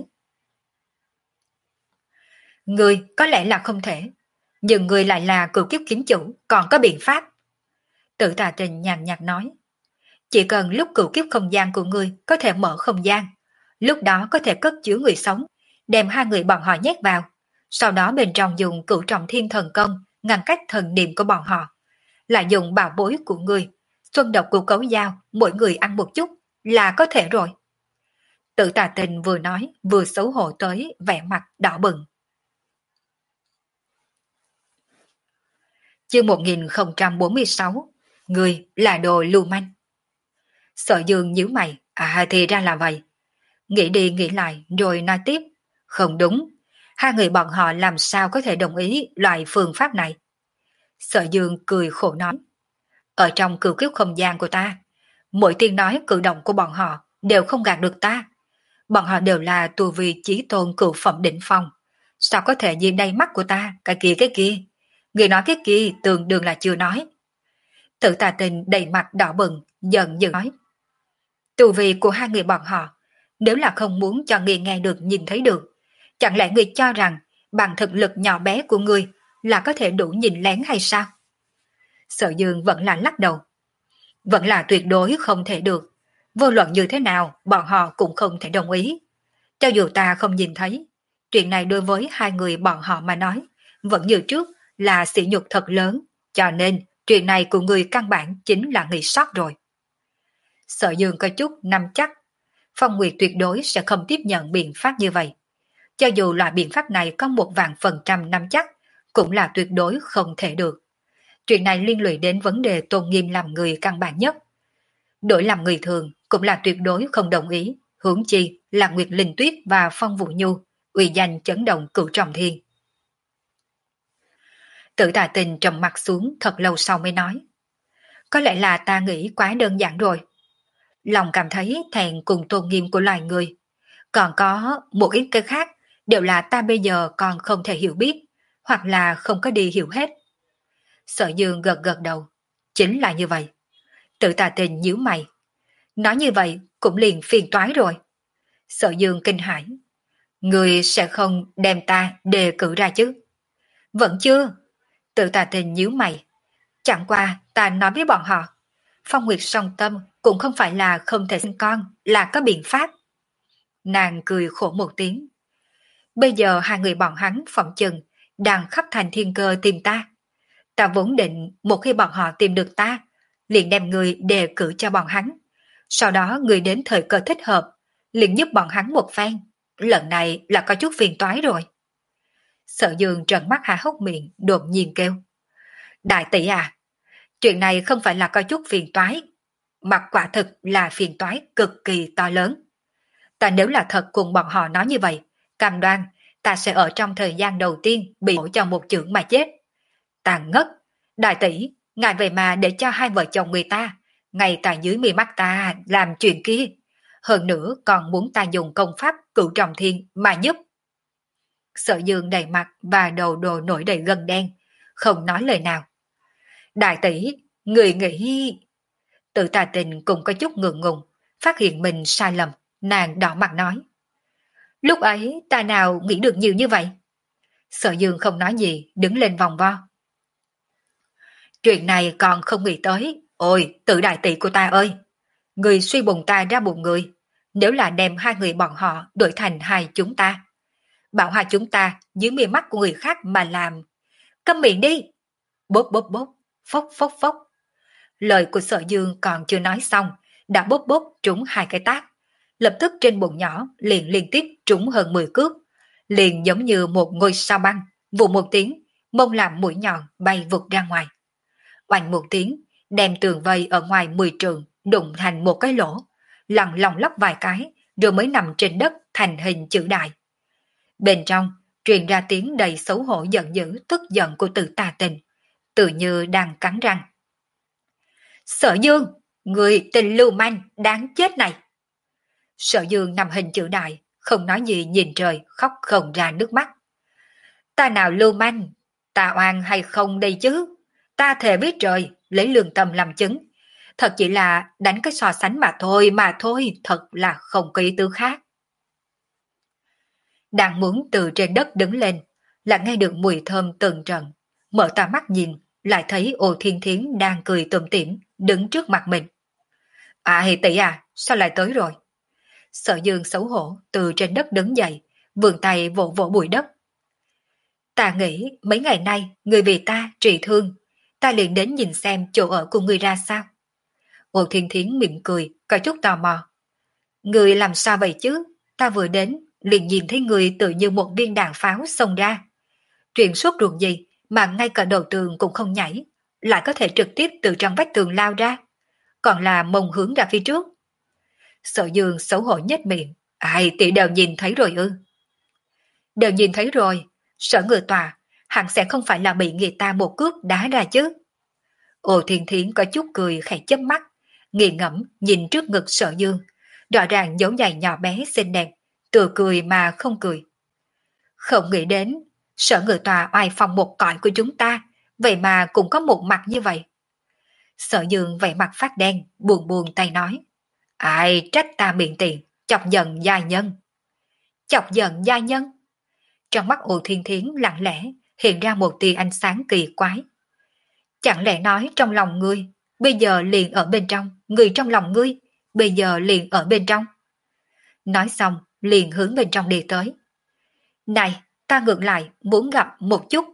Người có lẽ là không thể, nhưng người lại là cửu kiếp kiếm chủ, còn có biện pháp. Tự Tà Tình nhàn nhạt nói. Chỉ cần lúc cửu kiếp không gian của ngươi có thể mở không gian, lúc đó có thể cất chứa người sống, đem hai người bọn họ nhét vào, sau đó bên trong dùng cửu trọng thiên thần công ngăn cách thần niệm của bọn họ, lại dùng bảo bối của ngươi, xuân độc của cấu dao, mỗi người ăn một chút là có thể rồi. Tự Tà Tình vừa nói vừa xấu hổ tới vẻ mặt đỏ bừng. Chương một nghìn không trăm bốn mươi sáu, người là đồ lưu manh. Sở Dương nhíu mày, à thì ra là vậy. Nghĩ đi nghĩ lại rồi nói tiếp, không đúng, hai người bọn họ làm sao có thể đồng ý loại phương pháp này. Sở Dương cười khổ nói, ở trong cửu kiếp không gian của ta, mỗi tiếng nói cử động của bọn họ đều không gạt được ta. Bọn họ đều là tu vi chí tôn cửu phẩm đỉnh phong, sao có thể nhìn đầy mắt của ta, cái kia cái kia. Người nói cái kia tương đương là chưa nói. Tự Tà Tình đầy mặt đỏ bừng, giận dữ nói. Tu vi của hai người bọn họ, nếu là không muốn cho người nghe được nhìn thấy được, chẳng lẽ người cho rằng bằng thực lực nhỏ bé của người là có thể đủ nhìn lén hay sao? Sở Dương vẫn là lắc đầu. Vẫn là tuyệt đối không thể được. Vô luận như thế nào, bọn họ cũng không thể đồng ý. Cho dù ta không nhìn thấy, chuyện này đối với hai người bọn họ mà nói, vẫn như trước là sỉ nhục thật lớn, cho nên chuyện này của người căn bản chính là người sót rồi. Sở Dương có chút nắm chắc, Phong Nguyệt tuyệt đối sẽ không tiếp nhận biện pháp như vậy. Cho dù loại biện pháp này có một vạn phần trăm nắm chắc, cũng là tuyệt đối không thể được. Chuyện này liên lụy đến vấn đề tôn nghiêm làm người căn bản nhất. Đổi làm người thường cũng là tuyệt đối không đồng ý, huống chi là Nguyệt Linh Tuyết và Phong Vũ Nhu, uy danh chấn động cửu trọng thiên. Tự Tà Tình trầm mặt xuống thật lâu sau mới nói. Có lẽ là ta nghĩ quá đơn giản rồi. Lòng cảm thấy thẹn cùng tôn nghiêm của loài người. Còn có một ít cái khác đều là ta bây giờ còn không thể hiểu biết, hoặc là không có đi hiểu hết. Sở Dương gật gật đầu. Chính là như vậy. Tự Tà Tình nhíu mày. Nói như vậy cũng liền phiền toái rồi. Sở Dương kinh hãi. Người sẽ không đem ta đề cử ra chứ? Vẫn chưa. Tự Tà Tình nhíu mày. Chẳng qua ta nói với bọn họ, Phong Nguyệt song tâm cũng không phải là không thể sinh con, là có biện pháp. Nàng cười khổ một tiếng. Bây giờ hai người bọn hắn phỏng chừng đang khắp thành thiên cơ tìm ta. Ta vốn định một khi bọn họ tìm được ta, liền đem người đề cử cho bọn hắn. Sau đó người đến thời cơ thích hợp, liền giúp bọn hắn một phen. Lần này là có chút phiền toái rồi. Sở Dương trợn mắt há hốc miệng, đột nhiên kêu. Đại tỷ à, chuyện này không phải là có chút phiền toái, mà quả thực là phiền toái cực kỳ to lớn. Ta nếu là thật cùng bọn họ nói như vậy, cam đoan ta sẽ ở trong thời gian đầu tiên bị bổ cho một chưởng mà chết. Ta ngất, đại tỷ, ngài về mà để cho hai vợ chồng người ta, ngay tại dưới mi mắt ta làm chuyện kia. Hơn nữa còn muốn ta dùng công pháp cửu trọng thiên mà giúp. Sở Dương đầy mặt và đầu đồ nổi đầy gân đen, không nói lời nào. Đại tỷ, người nghĩ... Tự Tà Tình cũng có chút ngượng ngùng, phát hiện mình sai lầm, nàng đỏ mặt nói. Lúc ấy ta nào nghĩ được nhiều như vậy? Sở Dương không nói gì, đứng lên vòng vo. Chuyện này còn không nghĩ tới. Ôi, tự đại tỷ của ta ơi! Người suy bụng ta ra bụng người. Nếu là đem hai người bọn họ đổi thành hai chúng ta. Bảo hai chúng ta dưới mí mắt của người khác mà làm. Câm miệng đi! Bốp bốp bốp, phốc phốc phốc. Lời của Sở Dương còn chưa nói xong, đã bốp bốp trúng hai cái tát. Lập tức trên bụng nhỏ liền liên tiếp trúng hơn mười cước. Liền giống như một ngôi sao băng, vù một tiếng, mông làm mũi nhọn bay vụt ra ngoài. Oanh một tiếng, đem tường vây ở ngoài mười trường đụng thành một cái lỗ, lăn lòng lóc vài cái, rồi mới nằm trên đất thành hình chữ đại. Bên trong, truyền ra tiếng đầy xấu hổ giận dữ tức giận của Từ Tà Tình, tự như đang cắn răng. Sở Dương, người tình lưu manh, đáng chết này! Sở Dương nằm hình chữ đại, không nói gì nhìn trời, khóc không ra nước mắt. Ta nào lưu manh, ta oan hay không đây chứ? Ta thề với trời, lấy lương tâm làm chứng. Thật chỉ là đánh cái so sánh mà thôi, mà thôi, thật là không có ý tứ khác. Đang muốn từ trên đất đứng lên, là nghe được mùi thơm từng trận. Mở to mắt nhìn, lại thấy Ô Thiên Thiến đang cười tủm tỉm đứng trước mặt mình. À thì tỷ à, sao lại tới rồi? Sở Dương xấu hổ từ trên đất đứng dậy, vươn tay vỗ vỗ bụi đất. Ta nghĩ mấy ngày nay người vì ta trị thương, ta liền đến nhìn xem chỗ ở của người ra sao. Ô Thiên Thiến mỉm cười, có chút tò mò. Người làm sao vậy chứ? Ta vừa đến, liền nhìn thấy người tự như một viên đạn pháo xông ra. Chuyện sốt ruột gì mà ngay cả đầu tường cũng không nhảy, lại có thể trực tiếp từ trong vách tường lao ra, còn là mông hướng ra phía trước. Sở Dương xấu hổ nhếch miệng. Ai tỷ đều nhìn thấy rồi ư? Đều nhìn thấy rồi, Sở Ngự Tòa hẳn sẽ không phải là bị người ta một cước đá ra chứ. Ô Thiên Thiến có chút cười khẽ chớp mắt, nghiền ngẫm nhìn trước ngực Sở Dương, rõ ràng dấu giày nhỏ bé xinh đẹp, tự cười mà không cười. Không nghĩ đến, Sở Ngự Tòa oai phong một cõi của chúng ta, vậy mà cũng có một mặt như vậy. Sở Dương vẻ mặt phát đen, buồn buồn tay nói. Ai trách ta miệng tiện, chọc giận giai nhân. Chọc giận giai nhân? Trong mắt Ô Thiên Thiến lặng lẽ hiện ra một tia ánh sáng kỳ quái. Chẳng lẽ nói trong lòng ngươi, bây giờ liền ở bên trong, người trong lòng ngươi, bây giờ liền ở bên trong. Nói xong, liền hướng bên trong đi tới. Này, ta ngược lại muốn gặp một chút.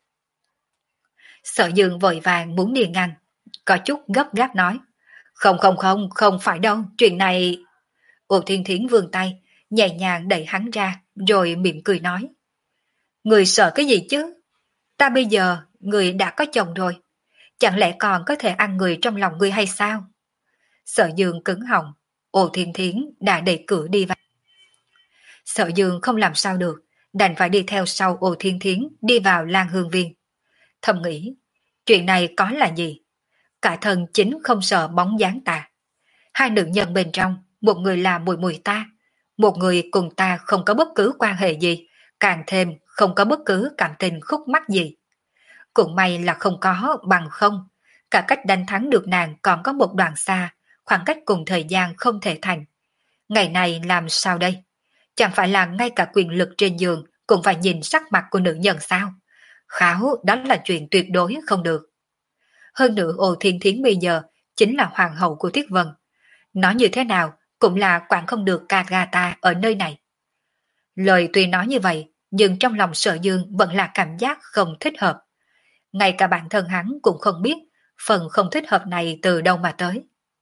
Sở Dương vội vàng muốn đi ngăn, có chút gấp gáp nói. Không không không, không phải đâu, chuyện này... Ô Thiên Thiến vươn tay, nhẹ nhàng đẩy hắn ra, rồi mỉm cười nói. Người sợ cái gì chứ? Ta bây giờ, người đã có chồng rồi. Chẳng lẽ còn có thể ăn người trong lòng người hay sao? Sở Dương cứng họng, Ô Thiên Thiến đã đẩy cửa đi vào. Sở Dương không làm sao được, đành phải đi theo sau Ô Thiên Thiến đi vào Lan Hương Viên. Thầm nghĩ, chuyện này có là gì? Cả thân chính không sợ bóng dáng ta. Hai nữ nhân bên trong, một người là mùi mùi ta, một người cùng ta không có bất cứ quan hệ gì, càng thêm không có bất cứ cảm tình khúc mắc gì. Cũng may là không có bằng không, cả cách đánh thắng được nàng còn có một đoạn xa, khoảng cách cùng thời gian không thể thành. Ngày này làm sao đây? Chẳng phải là ngay cả quyền lực trên giường cũng phải nhìn sắc mặt của nữ nhân sao? Kháo, đó là chuyện tuyệt đối không được. Hơn nữa Ô Thiên Thiến bây giờ chính là hoàng hậu của Tiết Vân. Nói như thế nào cũng là quản không được Kagata ở nơi này. Lời tuy nói như vậy, nhưng trong lòng Sở Dương vẫn là cảm giác không thích hợp. Ngay cả bản thân hắn cũng không biết phần không thích hợp này từ đâu mà tới.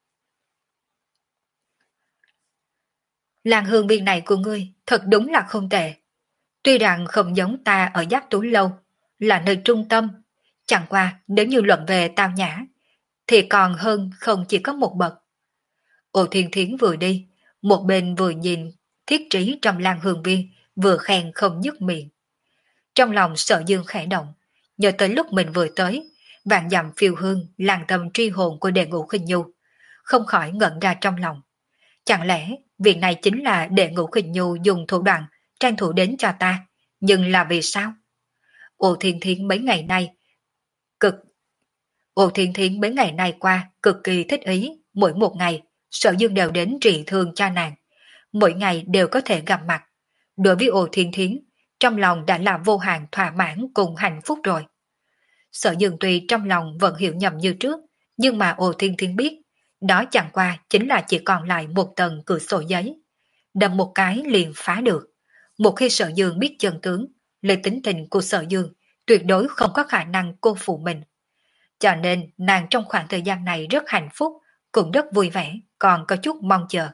Làng hương viên này của ngươi thật đúng là không tệ. Tuy rằng không giống ta ở Giáp Tú Lâu, là nơi trung tâm, chẳng qua nếu như luận về tao nhã, thì còn hơn không chỉ có một bậc. Ô Thiên Thiến vừa đi, một bên vừa nhìn thiết trí trong Lan Hương Viên, vừa khen không dứt miệng. Trong lòng Sở Dương khẽ động, nhớ tới lúc mình vừa tới, vạn dặm phiêu hương làng tâm truy hồn của Đệ Ngũ Khinh Nhu, không khỏi ngẩn ra trong lòng. Chẳng lẽ việc này chính là Đệ Ngũ Khinh Nhu dùng thủ đoạn tranh thủ đến cho ta, nhưng là vì sao? Ô Thiên Thiến mấy ngày nay cực Ô Thiên Thiến mấy ngày nay qua cực kỳ thích ý, mỗi một ngày Sở Dương đều đến trị thương cho nàng, mỗi ngày đều có thể gặp mặt. Đối với Ô Thiên Thiến, trong lòng đã là vô hạn thỏa mãn cùng hạnh phúc rồi. Sở Dương tuy trong lòng vẫn hiểu nhầm như trước, nhưng mà Ô Thiên Thiên biết, đó chẳng qua chính là chỉ còn lại một tầng cửa sổ giấy. Đâm một cái liền phá được. Một khi Sở Dương biết chân tướng, lời tính tình của Sở Dương tuyệt đối không có khả năng cô phụ mình. Cho nên nàng trong khoảng thời gian này rất hạnh phúc, cũng rất vui vẻ, còn có chút mong chờ.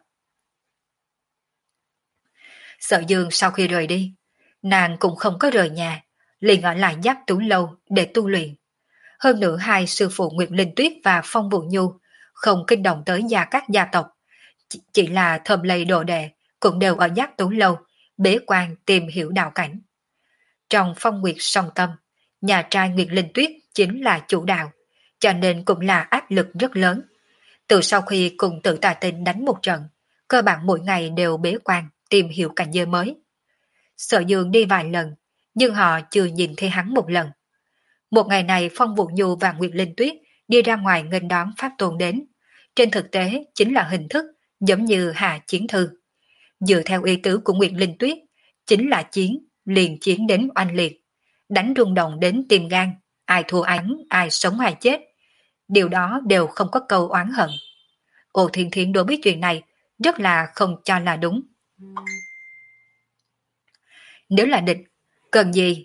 Sở Dương sau khi rời đi, nàng cũng không có rời nhà, liền ở lại Giác Tú Lâu để tu luyện. Hơn nữa hai sư phụ Nguyệt Linh Tuyết và Phong Vũ Nhu không kinh động tới gia các gia tộc, chỉ là thơm lây đồ đệ cũng đều ở Giác Tú Lâu, bế quan tìm hiểu đạo cảnh. Trong Phong Nguyệt song tâm, nhà trai Nguyệt Linh Tuyết chính là chủ đạo, cho nên cũng là áp lực rất lớn. Từ sau khi cùng Tự Tà Tinh đánh một trận, cơ bản mỗi ngày đều bế quan tìm hiểu cảnh giới mới. Sở Dương đi vài lần, nhưng họ chưa nhìn thấy hắn một lần. Một ngày này Phong Vũ Nhu và Nguyệt Linh Tuyết đi ra ngoài nghênh đón Pháp Tôn đến. Trên thực tế chính là hình thức giống như hạ chiến thư. Dựa theo ý tứ của Nguyệt Linh Tuyết, chính là chiến, liền chiến đến oanh liệt, đánh rung động đến tim gan, ai thua ai thắng, ai sống ai chết. Điều đó đều không có câu oán hận. Ô Thiên Thiến đối với chuyện này rất là không cho là đúng. Nếu là địch, cần gì?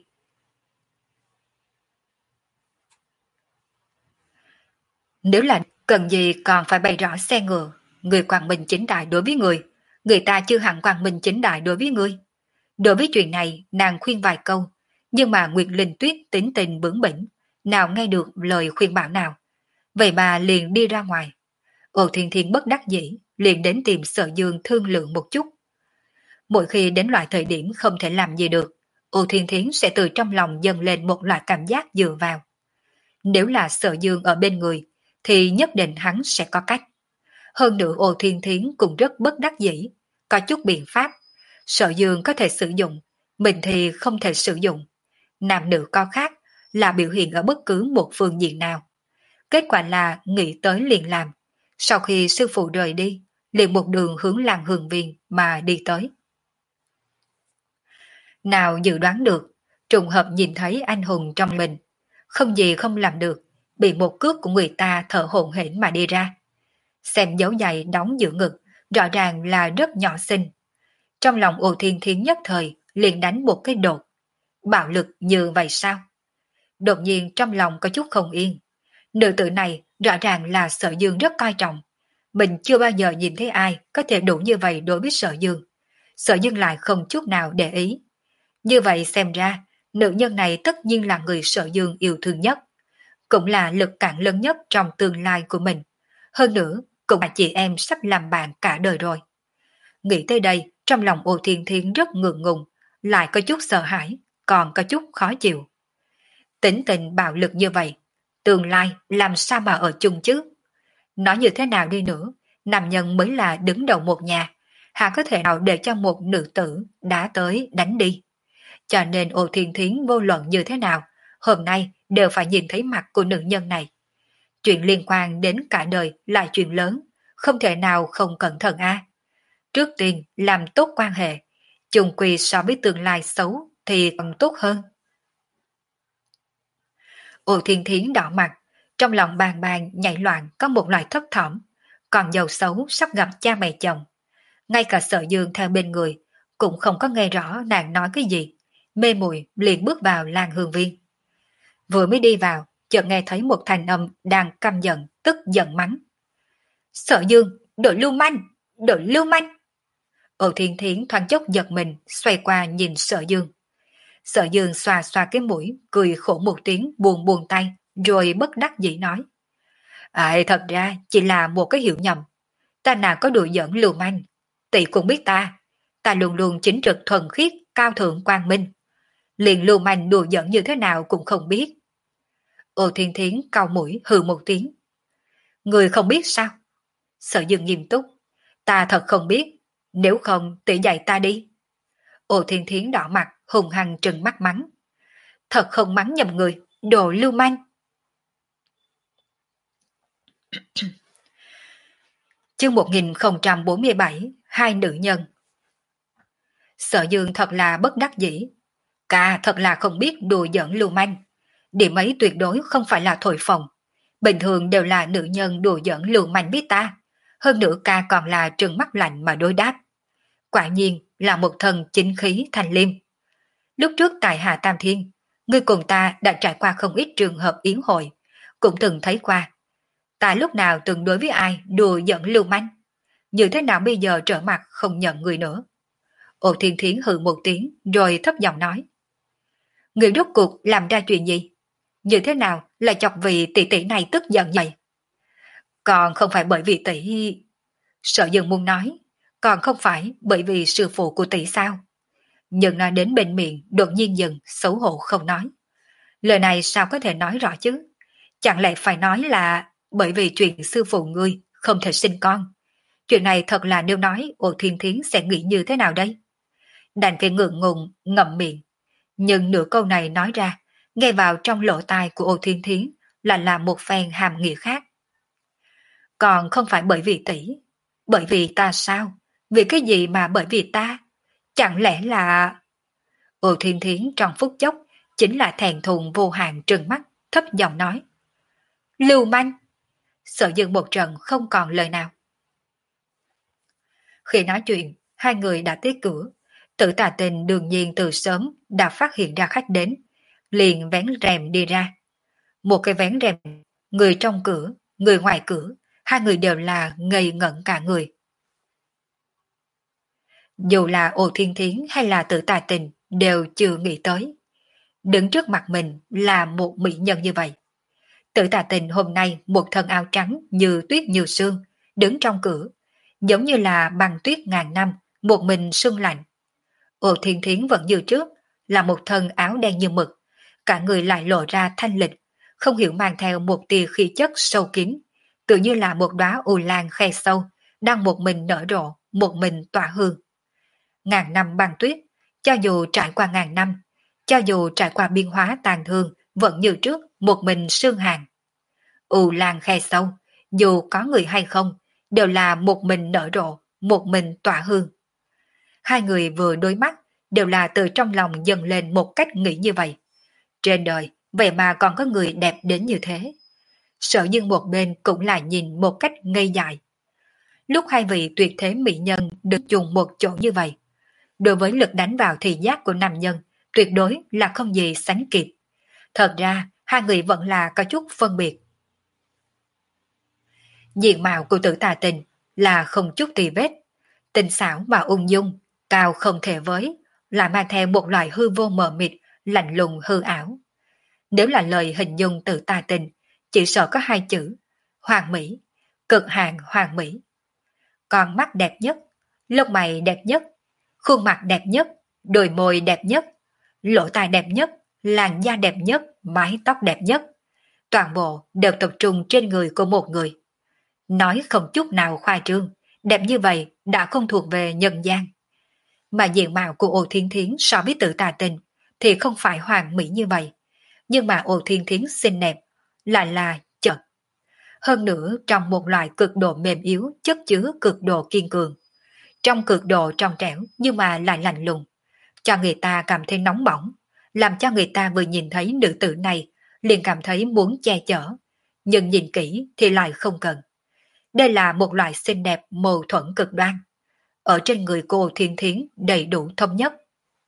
Nếu là cần gì còn phải bày rõ xe ngựa, người quang minh chính đại đối với người, người ta chưa hẳn quang minh chính đại đối với người. Đối với chuyện này, nàng khuyên vài câu, nhưng mà Nguyệt Linh Tuyết tính tình bướng bỉnh, nào nghe được lời khuyên bảo nào. Vậy bà liền đi ra ngoài. Ô Thiên Thiên bất đắc dĩ, liền đến tìm Sở Dương thương lượng một chút. Mỗi khi đến loại thời điểm không thể làm gì được, Ô Thiên Thiến sẽ từ trong lòng dâng lên một loại cảm giác dựa vào. Nếu là Sở Dương ở bên người, thì nhất định hắn sẽ có cách. Hơn nữa Ô Thiên Thiến cũng rất bất đắc dĩ, có chút biện pháp. Sở Dương có thể sử dụng, mình thì không thể sử dụng. Nam nữ có khác là biểu hiện ở bất cứ một phương diện nào. Kết quả là nghĩ tới liền làm. Sau khi sư phụ rời đi, liền một đường hướng làng Hường Viên mà đi tới. Nào dự đoán được, trùng hợp nhìn thấy anh hùng trong mình, không gì không làm được, bị một cước của người ta thở hổn hển mà đi ra. Xem dấu giày đóng giữa ngực, rõ ràng là rất nhỏ xinh. Trong lòng Ô Thiên Thiến nhất thời liền đánh một cái đột. Bạo lực như vậy sao? Đột nhiên trong lòng có chút không yên. Nữ tử này rõ ràng là Sở Dương rất coi trọng. Mình chưa bao giờ nhìn thấy ai có thể đủ như vậy đối với Sở Dương. Sở Dương lại không chút nào để ý. Như vậy xem ra, nữ nhân này tất nhiên là người Sở Dương yêu thương nhất. Cũng là lực cản lớn nhất trong tương lai của mình. Hơn nữa, cũng là chị em sắp làm bạn cả đời rồi. Nghĩ tới đây, trong lòng Ô Thiên Thiên rất ngượng ngùng, lại có chút sợ hãi, còn có chút khó chịu. Tính tình bạo lực như vậy, tương lai làm sao mà ở chung chứ? Nói như thế nào đi nữa, nam nhân mới là đứng đầu một nhà, hà có thể nào để cho một nữ tử đá tới đánh đi. Cho nên Ô Thiên Thiến vô luận như thế nào, hôm nay đều phải nhìn thấy mặt của nữ nhân này. Chuyện liên quan đến cả đời là chuyện lớn, không thể nào không cẩn thận a. Trước tiên làm tốt quan hệ, chung quy so với tương lai xấu thì còn tốt hơn. Ô Thiên Thiến đỏ mặt, trong lòng bàn bàn nhảy loạn có một loại thấp thỏm, còn giàu xấu sắp gặp cha mẹ chồng. Ngay cả Sở Dương theo bên người, cũng không có nghe rõ nàng nói cái gì, mê muội liền bước vào làng Hương Viên. Vừa mới đi vào, chợt nghe thấy một thanh âm đang căm giận, tức giận mắng. Sở Dương, đồ lưu manh, đồ lưu manh. Ô Thiên Thiến thoáng chốc giật mình, xoay qua nhìn Sở Dương. Sở Dương xoa xoa cái mũi, cười khổ một tiếng, buồn buồn tay, rồi bất đắc dĩ nói. À, thật ra chỉ là một cái hiểu nhầm. Ta nào có đùa giỡn lưu manh. Tỷ cũng biết ta, ta luôn luôn chính trực thuần khiết, cao thượng quang minh. Liền lưu manh đùa giỡn như thế nào cũng không biết. Ô Thiên Thiến cau mũi hừ một tiếng. Người không biết sao? Sở Dương nghiêm túc. Ta thật không biết, nếu không tỷ dạy ta đi. Ô Thiên Thiến đỏ mặt, hùng hăng trừng mắt mắng. Thật không mắng nhầm người, đồ lưu manh. Chương một nghìn không trăm bốn mươi bảy, hai nữ nhân. Sở Dương thật là bất đắc dĩ. Ca thật là không biết đùa giỡn lưu manh. Điểm ấy tuyệt đối không phải là thổi phồng. Bình thường đều là nữ nhân đùa giỡn lưu manh biết ta. Hơn nữa ca còn là trừng mắt lạnh mà đối đáp. Quả nhiên là một thần chính khí thanh liêm. Lúc trước tại Hạ Tam Thiên, ngươi cùng ta đã trải qua không ít trường hợp yến hội, cũng từng thấy qua. Ta lúc nào từng đối với ai đùa giỡn lưu manh, như thế nào bây giờ trở mặt không nhận người nữa. Ô Thiên Thiến hừ một tiếng rồi thấp giọng nói. Người rốt cuộc làm ra chuyện gì? Như thế nào lại chọc vị tỷ tỷ này tức giận vậy? Còn không phải bởi vì tỷ... Sợ dừng muốn nói, còn không phải bởi vì sư phụ của tỷ sao? Nhưng nói đến bên miệng đột nhiên dừng, xấu hổ không nói. Lời này sao có thể nói rõ chứ? Chẳng lẽ phải nói là bởi vì chuyện sư phụ ngươi không thể sinh con? Chuyện này thật là nếu nói Ô Thiên Thiến sẽ nghĩ như thế nào đây? Đành phải ngượng ngùng ngậm miệng. Nhưng nửa câu này nói ra, nghe vào trong lỗ tai của Ô Thiên Thiến là làm một phen hàm nghĩa khác. Còn không phải bởi vì tỷ, bởi vì ta sao? Vì cái gì mà bởi vì ta? Chẳng lẽ là... Ô Thiên Thiến trong phút chốc chính là thẹn thùng vô hạn trừng mắt, thấp giọng nói. Lưu manh! Sợ dừng một trận không còn lời nào. Khi nói chuyện, hai người đã tới cửa. Tử Tà Tình đương nhiên từ sớm đã phát hiện ra khách đến, liền vén rèm đi ra. Một cái vén rèm, người trong cửa, người ngoài cửa, hai người đều là ngây ngẩn cả người. Dù là Ô Thiên Thiến hay là Tử Tà Tình đều chưa nghĩ tới. Đứng trước mặt mình là một mỹ nhân như vậy. Tử Tà Tình hôm nay một thân áo trắng như tuyết như sương, đứng trong cửa, giống như là băng tuyết ngàn năm, một mình sương lạnh. Ô Thiên Thiến vẫn như trước, là một thân áo đen như mực, cả người lại lộ ra thanh lịch, không hiểu mang theo một tia khí chất sâu kín, tự như là một đóa u lan khe sâu, đang một mình nở rộ, một mình tỏa hương. Ngàn năm băng tuyết, cho dù trải qua ngàn năm, cho dù trải qua biên hóa tàn thương, vẫn như trước, một mình sương hàng. U lan khe sâu, dù có người hay không, đều là một mình nở rộ, một mình tỏa hương. Hai người vừa đối mắt, đều là từ trong lòng dâng lên một cách nghĩ như vậy. Trên đời, vậy mà còn có người đẹp đến như thế. Sợ nhưng một bên cũng là nhìn một cách ngây dại. Lúc hai vị tuyệt thế mỹ nhân được chung một chỗ như vậy, đối với lực đánh vào thị giác của nam nhân, tuyệt đối là không gì sánh kịp. Thật ra, hai người vẫn là có chút phân biệt. Diện mạo của Tử Tà Tình là không chút tì vết, tinh xảo mà ung dung, cao không thể với, lại mang theo một loại hư vô mờ mịt, lạnh lùng hư ảo. Nếu là lời hình dung Tử Tà Tình, chỉ sợ có hai chữ, hoàn mỹ, cực hạn hoàn mỹ. Con mắt đẹp nhất, lông mày đẹp nhất, khuôn mặt đẹp nhất, đôi môi đẹp nhất, lỗ tai đẹp nhất, làn da đẹp nhất, mái tóc đẹp nhất. Toàn bộ đều tập trung trên người của một người. Nói không chút nào khoa trương, đẹp như vậy đã không thuộc về nhân gian. Mà diện mạo của Ô Thiên Thiến so với Tử Tà Tình thì không phải hoàn mỹ như vậy. Nhưng mà Ô Thiên Thiến xinh đẹp lại là chật. Hơn nữa trong một loại cực độ mềm yếu chất chứa cực độ kiên cường. Trong cực độ trong trẻo nhưng mà lại lạnh lùng, cho người ta cảm thấy nóng bỏng, làm cho người ta vừa nhìn thấy nữ tử này liền cảm thấy muốn che chở, nhưng nhìn kỹ thì lại không cần. Đây là một loại xinh đẹp mâu thuẫn cực đoan. Ở trên người cô Thiên Thiến đầy đủ thống nhất.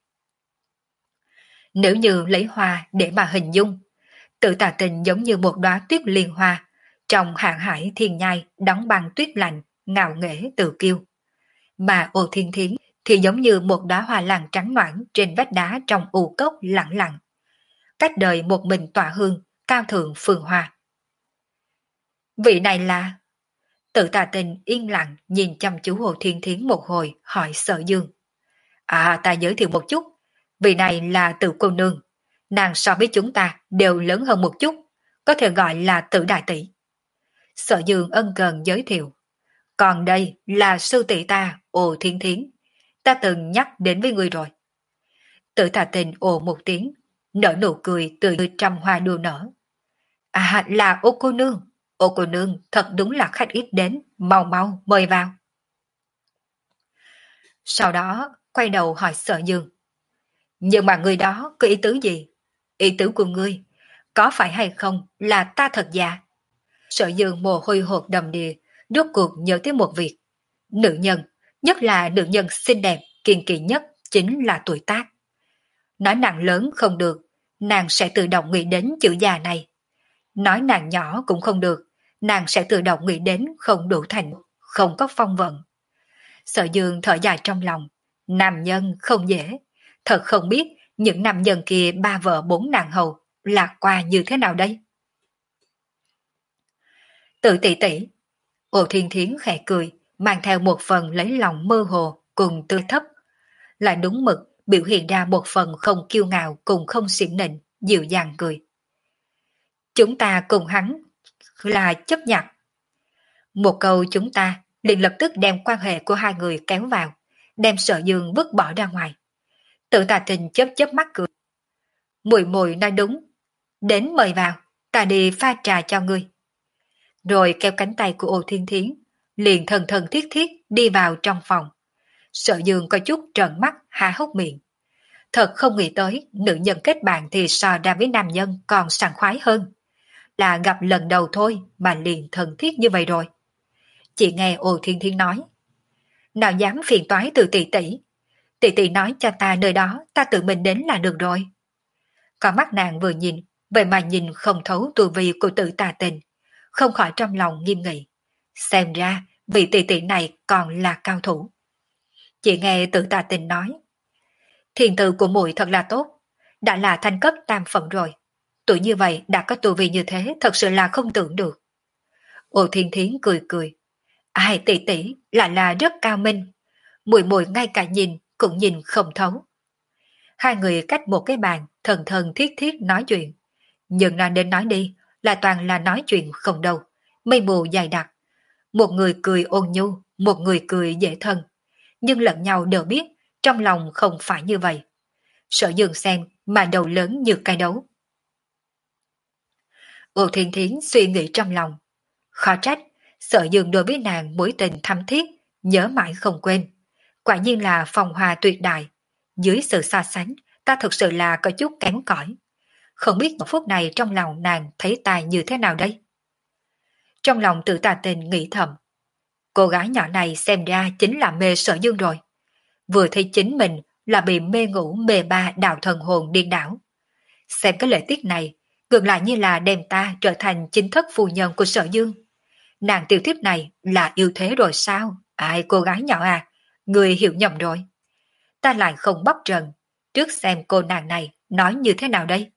Nếu như lấy hoa để mà hình dung, Tử Tà Tình giống như một đóa tuyết liên hoa, trong hạn hải thiên nhai đóng băng tuyết lạnh, ngạo nghễ tự kiêu. Mà Ô Thiên Thiến thì giống như một đóa hoa lan trắng noãn trên vách đá trong u cốc lặng lặng. Cách đời một mình tỏa hương, cao thượng phương hoa. Vị này là... Tử Tà Tình yên lặng nhìn chăm chú Hồ Thiên Thiến một hồi, hỏi Sở Dương. À, ta giới thiệu một chút, vị này là Tử cô nương, nàng so với chúng ta đều lớn hơn một chút, có thể gọi là Tử đại tỷ. Sở Dương ân cần giới thiệu. Còn đây là sư tỷ ta, Ô Thiên Thiến, ta từng nhắc đến với ngươi rồi. Tử Tà Tình ồ một tiếng, nở nụ cười tươi trăm hoa đua nở. À, là Ô cô nương. Ô cô nương thật đúng là khách ít đến, mau mau mời vào. Sau đó quay đầu hỏi Sở Dương. Nhưng mà người đó có ý tứ gì? Ý tứ của ngươi, có phải hay không là ta thật già? Sở Dương mồ hôi hột đầm đìa, rốt cuộc nhớ tới một việc. Nữ nhân, nhất là nữ nhân xinh đẹp, kiên kỳ nhất chính là tuổi tác. Nói nàng lớn không được, nàng sẽ tự động nghĩ đến chữ già này. Nói nàng nhỏ cũng không được, nàng sẽ tự động nghĩ đến không đủ thành, không có phong vận. Sở Dương thở dài trong lòng, nam nhân không dễ, thật không biết những nam nhân kia ba vợ bốn nàng hầu lạc qua như thế nào đây. Tự tỷ tỷ, Ô Thiên Thiến khẽ cười, mang theo một phần lấy lòng mơ hồ cùng tư thấp, lại đúng mực biểu hiện ra một phần không kiêu ngạo cùng không xỉn nịnh, dịu dàng cười. Chúng ta cùng hắn là chấp nhận. Một câu chúng ta liền lập tức đem quan hệ của hai người kéo vào, đem Sở Dương vứt bỏ ra ngoài. Tự Tà Tình chớp chớp mắt cười. Mùi mùi nói đúng, đến mời vào, ta đi pha trà cho ngươi. Rồi kéo cánh tay của Ô Thiên Thiến, liền thần thần thiết thiết đi vào trong phòng. Sở Dương có chút trợn mắt há hốc miệng. Thật không nghĩ tới nữ nhân kết bạn thì so ra với nam nhân còn sảng khoái hơn. Là gặp lần đầu thôi mà liền thân thiết như vậy rồi. Chị nghe Ô Thiên Thiên nói. Nào dám phiền toái từ tỷ tỷ. Tỷ tỷ nói cho ta nơi đó ta tự mình đến là được rồi. Con mắt nàng vừa nhìn, vậy mà nhìn không thấu tu vi của Tự Tà Tình. Không khỏi trong lòng nghiêm nghị. Xem ra vị tỷ tỷ này còn là cao thủ. Chị nghe Tự Tà Tình nói. Thiền tự của muội thật là tốt. Đã là thanh cấp tam phận rồi. Tuổi như vậy đã có tu vi như thế thật sự là không tưởng được. Ô Thiên Thiến cười cười. Ai tỷ tỷ lại là rất cao minh. Muội muội ngay cả nhìn cũng nhìn không thấu. Hai người cách một cái bàn thần thần thiết thiết nói chuyện. Nhưng nói đến nói đi là toàn là nói chuyện không đâu. Mây mù dày đặc. Một người cười ôn nhu, một người cười dễ thân. Nhưng lẫn nhau đều biết trong lòng không phải như vậy. Sở Dương xem mà đầu lớn như cái đấu. Ô Thiên Thiến suy nghĩ trong lòng. Khó trách, Sở Dương đối với nàng mối tình thắm thiết, nhớ mãi không quên. Quả nhiên là phong hoa tuyệt đại. Dưới sự so sánh, ta thực sự là có chút kém cỏi. Không biết một phút này trong lòng nàng thấy tài như thế nào đây? Trong lòng Tự Tà Tình nghĩ thầm. Cô gái nhỏ này xem ra chính là mê Sở Dương rồi. Vừa thấy chính mình là bị mê ngủ mê ba đạo thần hồn điên đảo. Xem cái lễ tiết này, ngược lại như là đem ta trở thành chính thức phu nhân của Sở Dương. Nàng tiểu thiếp này là yêu thế rồi sao? Ai cô gái nhỏ à, người hiểu nhầm rồi. Ta lại không bóc trần, trước xem cô nàng này nói như thế nào đây.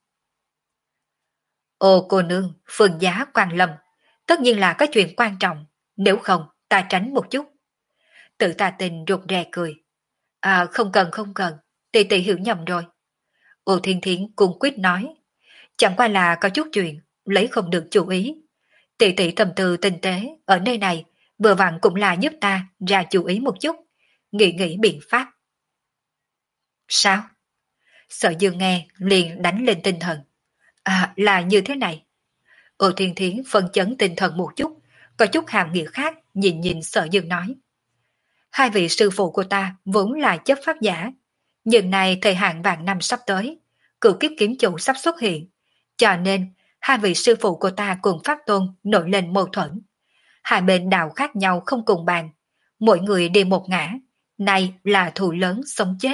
Ô cô nương, phường giá quan lâm, tất nhiên là có chuyện quan trọng, nếu không ta tránh một chút. Tự Tà Tình rụt rè cười. À không cần không cần, tỷ tỷ hiểu nhầm rồi. Ô Thiên Thiến cung quyết nói. Chẳng qua là có chút chuyện, lấy không được chú ý. Tỷ tỷ tâm tư tinh tế, ở nơi này, vừa vặn cũng là giúp ta ra chú ý một chút, nghĩ nghĩ biện pháp. Sao? Sở Dương nghe liền đánh lên tinh thần. À, là như thế này. Ô Thiên Thiến phân chấn tinh thần một chút, có chút hàm nghĩa khác, nhìn nhìn Sở Dương nói. Hai vị sư phụ của ta vốn là chấp pháp giả, nhưng này thời hạn vạn năm sắp tới, cửu kiếp kiếm chủ sắp xuất hiện, cho nên hai vị sư phụ của ta cùng Pháp Tôn nổi lên mâu thuẫn. Hai bên đạo khác nhau không cùng bàn, mỗi người đi một ngã, này là thù lớn sống chết.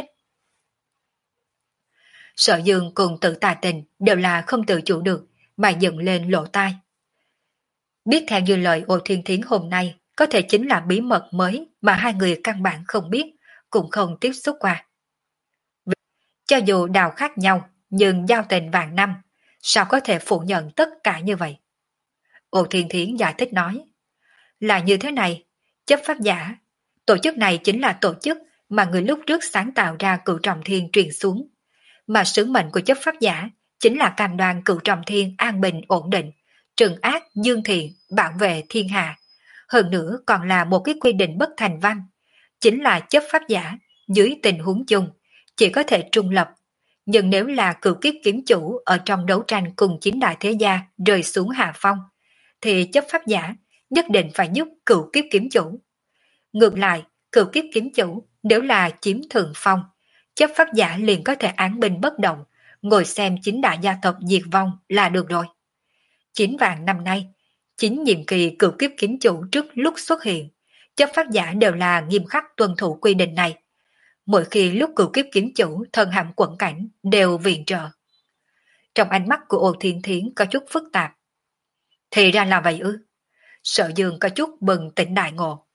Sở Dương cùng Tự Tà Tình đều là không tự chủ được mà dựng lên lỗ tai. Biết theo như lời Ô Thiên Thiến hôm nay có thể chính là bí mật mới mà hai người căn bản không biết, cũng không tiếp xúc qua. Cho dù đạo khác nhau, nhưng giao tình vạn năm, sao có thể phủ nhận tất cả như vậy? Ô Thiên Thiến giải thích nói, là như thế này, chấp pháp giả, tổ chức này chính là tổ chức mà người lúc trước sáng tạo ra Cửu Trọng Thiên truyền xuống, mà sứ mệnh của chấp pháp giả chính là cam đoan Cửu Trọng Thiên an bình ổn định, trừng ác dương thiện, bảo vệ thiên hạ. Hơn nữa còn là một cái quy định bất thành văn, chính là chấp pháp giả dưới tình huống chung chỉ có thể trung lập, nhưng nếu là cửu kiếp kiếm chủ ở trong đấu tranh cùng chín đại thế gia rơi xuống hạ phong, thì chấp pháp giả nhất định phải giúp cửu kiếp kiếm chủ. Ngược lại, cửu kiếp kiếm chủ nếu là chiếm thượng phong, chấp pháp giả liền có thể án binh bất động, ngồi xem chính đại gia tộc diệt vong là được rồi. Chín vạn năm nay, chính nhiệm kỳ cựu kiếp kiếm chủ trước lúc xuất hiện, chấp pháp giả đều là nghiêm khắc tuân thủ quy định này. Mỗi khi lúc cựu kiếp kiếm chủ thân hạm quận cảnh đều viện trợ. Trong ánh mắt của Ô Thiên Thiến có chút phức tạp. Thì ra là vậy ư? Sở Dương có chút bừng tỉnh đại ngộ.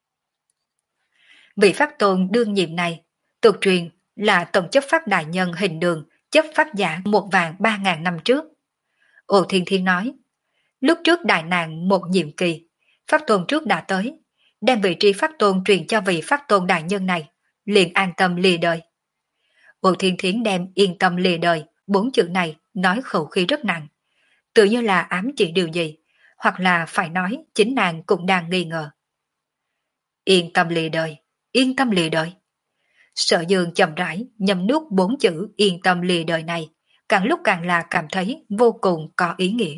Vị pháp tôn đương nhiệm này, tục truyền là tổng chấp pháp đại nhân hình đường chấp pháp giả một vạn ba ngàn năm trước. Ô Thiên Thiên nói, lúc trước đại nạn một nhiệm kỳ, pháp tôn trước đã tới, đem vị trí pháp tôn truyền cho vị pháp tôn đại nhân này, liền an tâm lìa đời. Ô Thiên Thiến đem yên tâm lìa đời, bốn chữ này nói khẩu khí rất nặng, tự như là ám chỉ điều gì, hoặc là phải nói chính nàng cũng đang nghi ngờ. Yên tâm lìa đời, yên tâm lìa đời. Sở Dương chậm rãi nhâm nuốt bốn chữ yên tâm lìa đời này, càng lúc càng là cảm thấy vô cùng có ý nghĩa.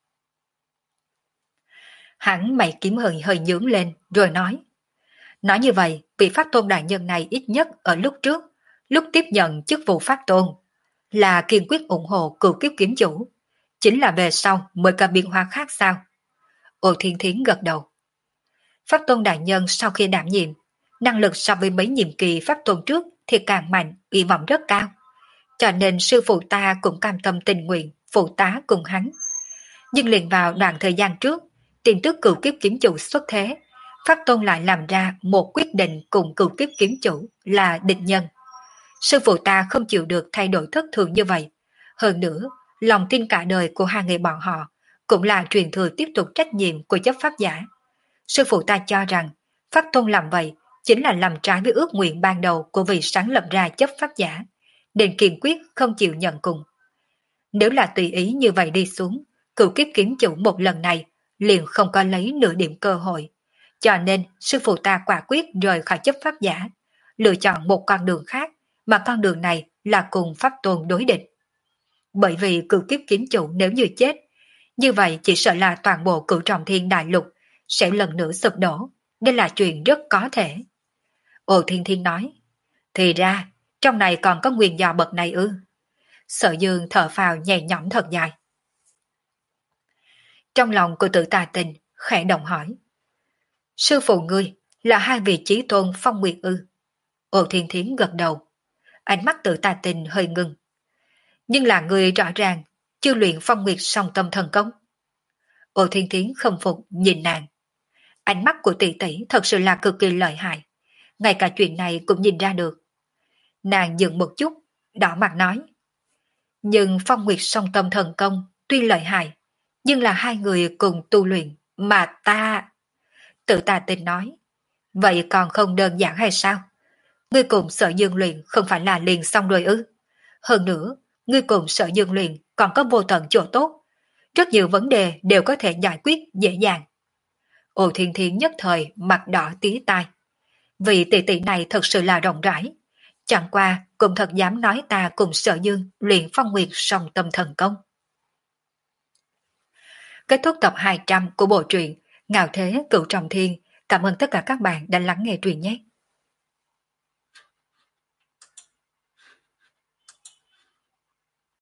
Hắn mày kiếm hơi hơi nhướng lên rồi nói. Nói như vậy, vị pháp tôn đại nhân này ít nhất ở lúc trước, lúc tiếp nhận chức vụ pháp tôn, là kiên quyết ủng hộ cựu kiếp kiếm chủ, chính là về sau mới có biến hóa khác sao? Ô Thiên Thiến gật đầu. Pháp tôn đại nhân sau khi đảm nhiệm, năng lực so với mấy nhiệm kỳ pháp tôn trước thì càng mạnh, uy vọng rất cao. Cho nên sư phụ ta cũng cam tâm tình nguyện phụ tá cùng hắn. Nhưng liền vào đoạn thời gian trước, tin tức cựu kiếp kiếm chủ xuất thế, pháp tôn lại làm ra một quyết định cùng cựu kiếp kiếm chủ là địch nhân. Sư phụ ta không chịu được thay đổi thất thường như vậy. Hơn nữa, lòng tin cả đời của hai người bọn họ cũng là truyền thừa tiếp tục trách nhiệm của chấp pháp giả. Sư phụ ta cho rằng pháp tôn làm vậy chính là làm trái với ước nguyện ban đầu của vị sáng lập ra chấp pháp giả, nên kiên quyết không chịu nhận cùng. Nếu là tùy ý như vậy đi xuống, cựu kiếp kiếm chủ một lần này liền không có lấy nửa điểm cơ hội. Cho nên sư phụ ta quả quyết rời khỏi chấp pháp giả, lựa chọn một con đường khác, mà con đường này là cùng pháp tôn đối địch. Bởi vì cựu kiếp kiếm chủ nếu như chết, như vậy chỉ sợ là toàn bộ cửu trọng thiên đại lục sẽ lần nữa sụp đổ. Đây là chuyện rất có thể. Ô Thiên Thiên nói, thì ra trong này còn có nguyên do bậc này ư? Sở Dương thở phào nhẹ nhõm thật dài. Trong lòng của Tự Tà Tình khẽ động hỏi, sư phụ ngươi là hai vị chí tôn Phong Nguyệt ư? Ô Thiên Thiến gật đầu. Ánh mắt Tự Tà Tình hơi ngừng. Nhưng là người rõ ràng chưa luyện Phong Nguyệt song tâm thần công. Ô Thiên Thiến không phục nhìn nàng. Ánh mắt của tỷ tỷ thật sự là cực kỳ lợi hại, ngay cả chuyện này cũng nhìn ra được. Nàng dừng một chút, đỏ mặt nói, nhưng Phong Nguyệt song tâm thần công tuy lợi hại, nhưng là hai người cùng tu luyện, mà ta... Tự Tà Tình nói, vậy còn không đơn giản hay sao? Ngươi cùng Sở Dương luyện không phải là liền xong rồi ư? Hơn nữa, ngươi cùng Sở Dương luyện còn có vô tận chỗ tốt, rất nhiều vấn đề đều có thể giải quyết dễ dàng. Ô Thiên Thiến nhất thời mặt đỏ tía tai. Vị tỷ tỷ này thật sự là rộng rãi, chẳng qua cũng thật dám nói ta cùng Sở Dương luyện Phong Nguyệt song tâm thần công. Kết thúc tập hai trăm của bộ truyện Ngạo Thế Cửu Trọng Thiên. Cảm ơn tất cả các bạn đã lắng nghe truyện nhé.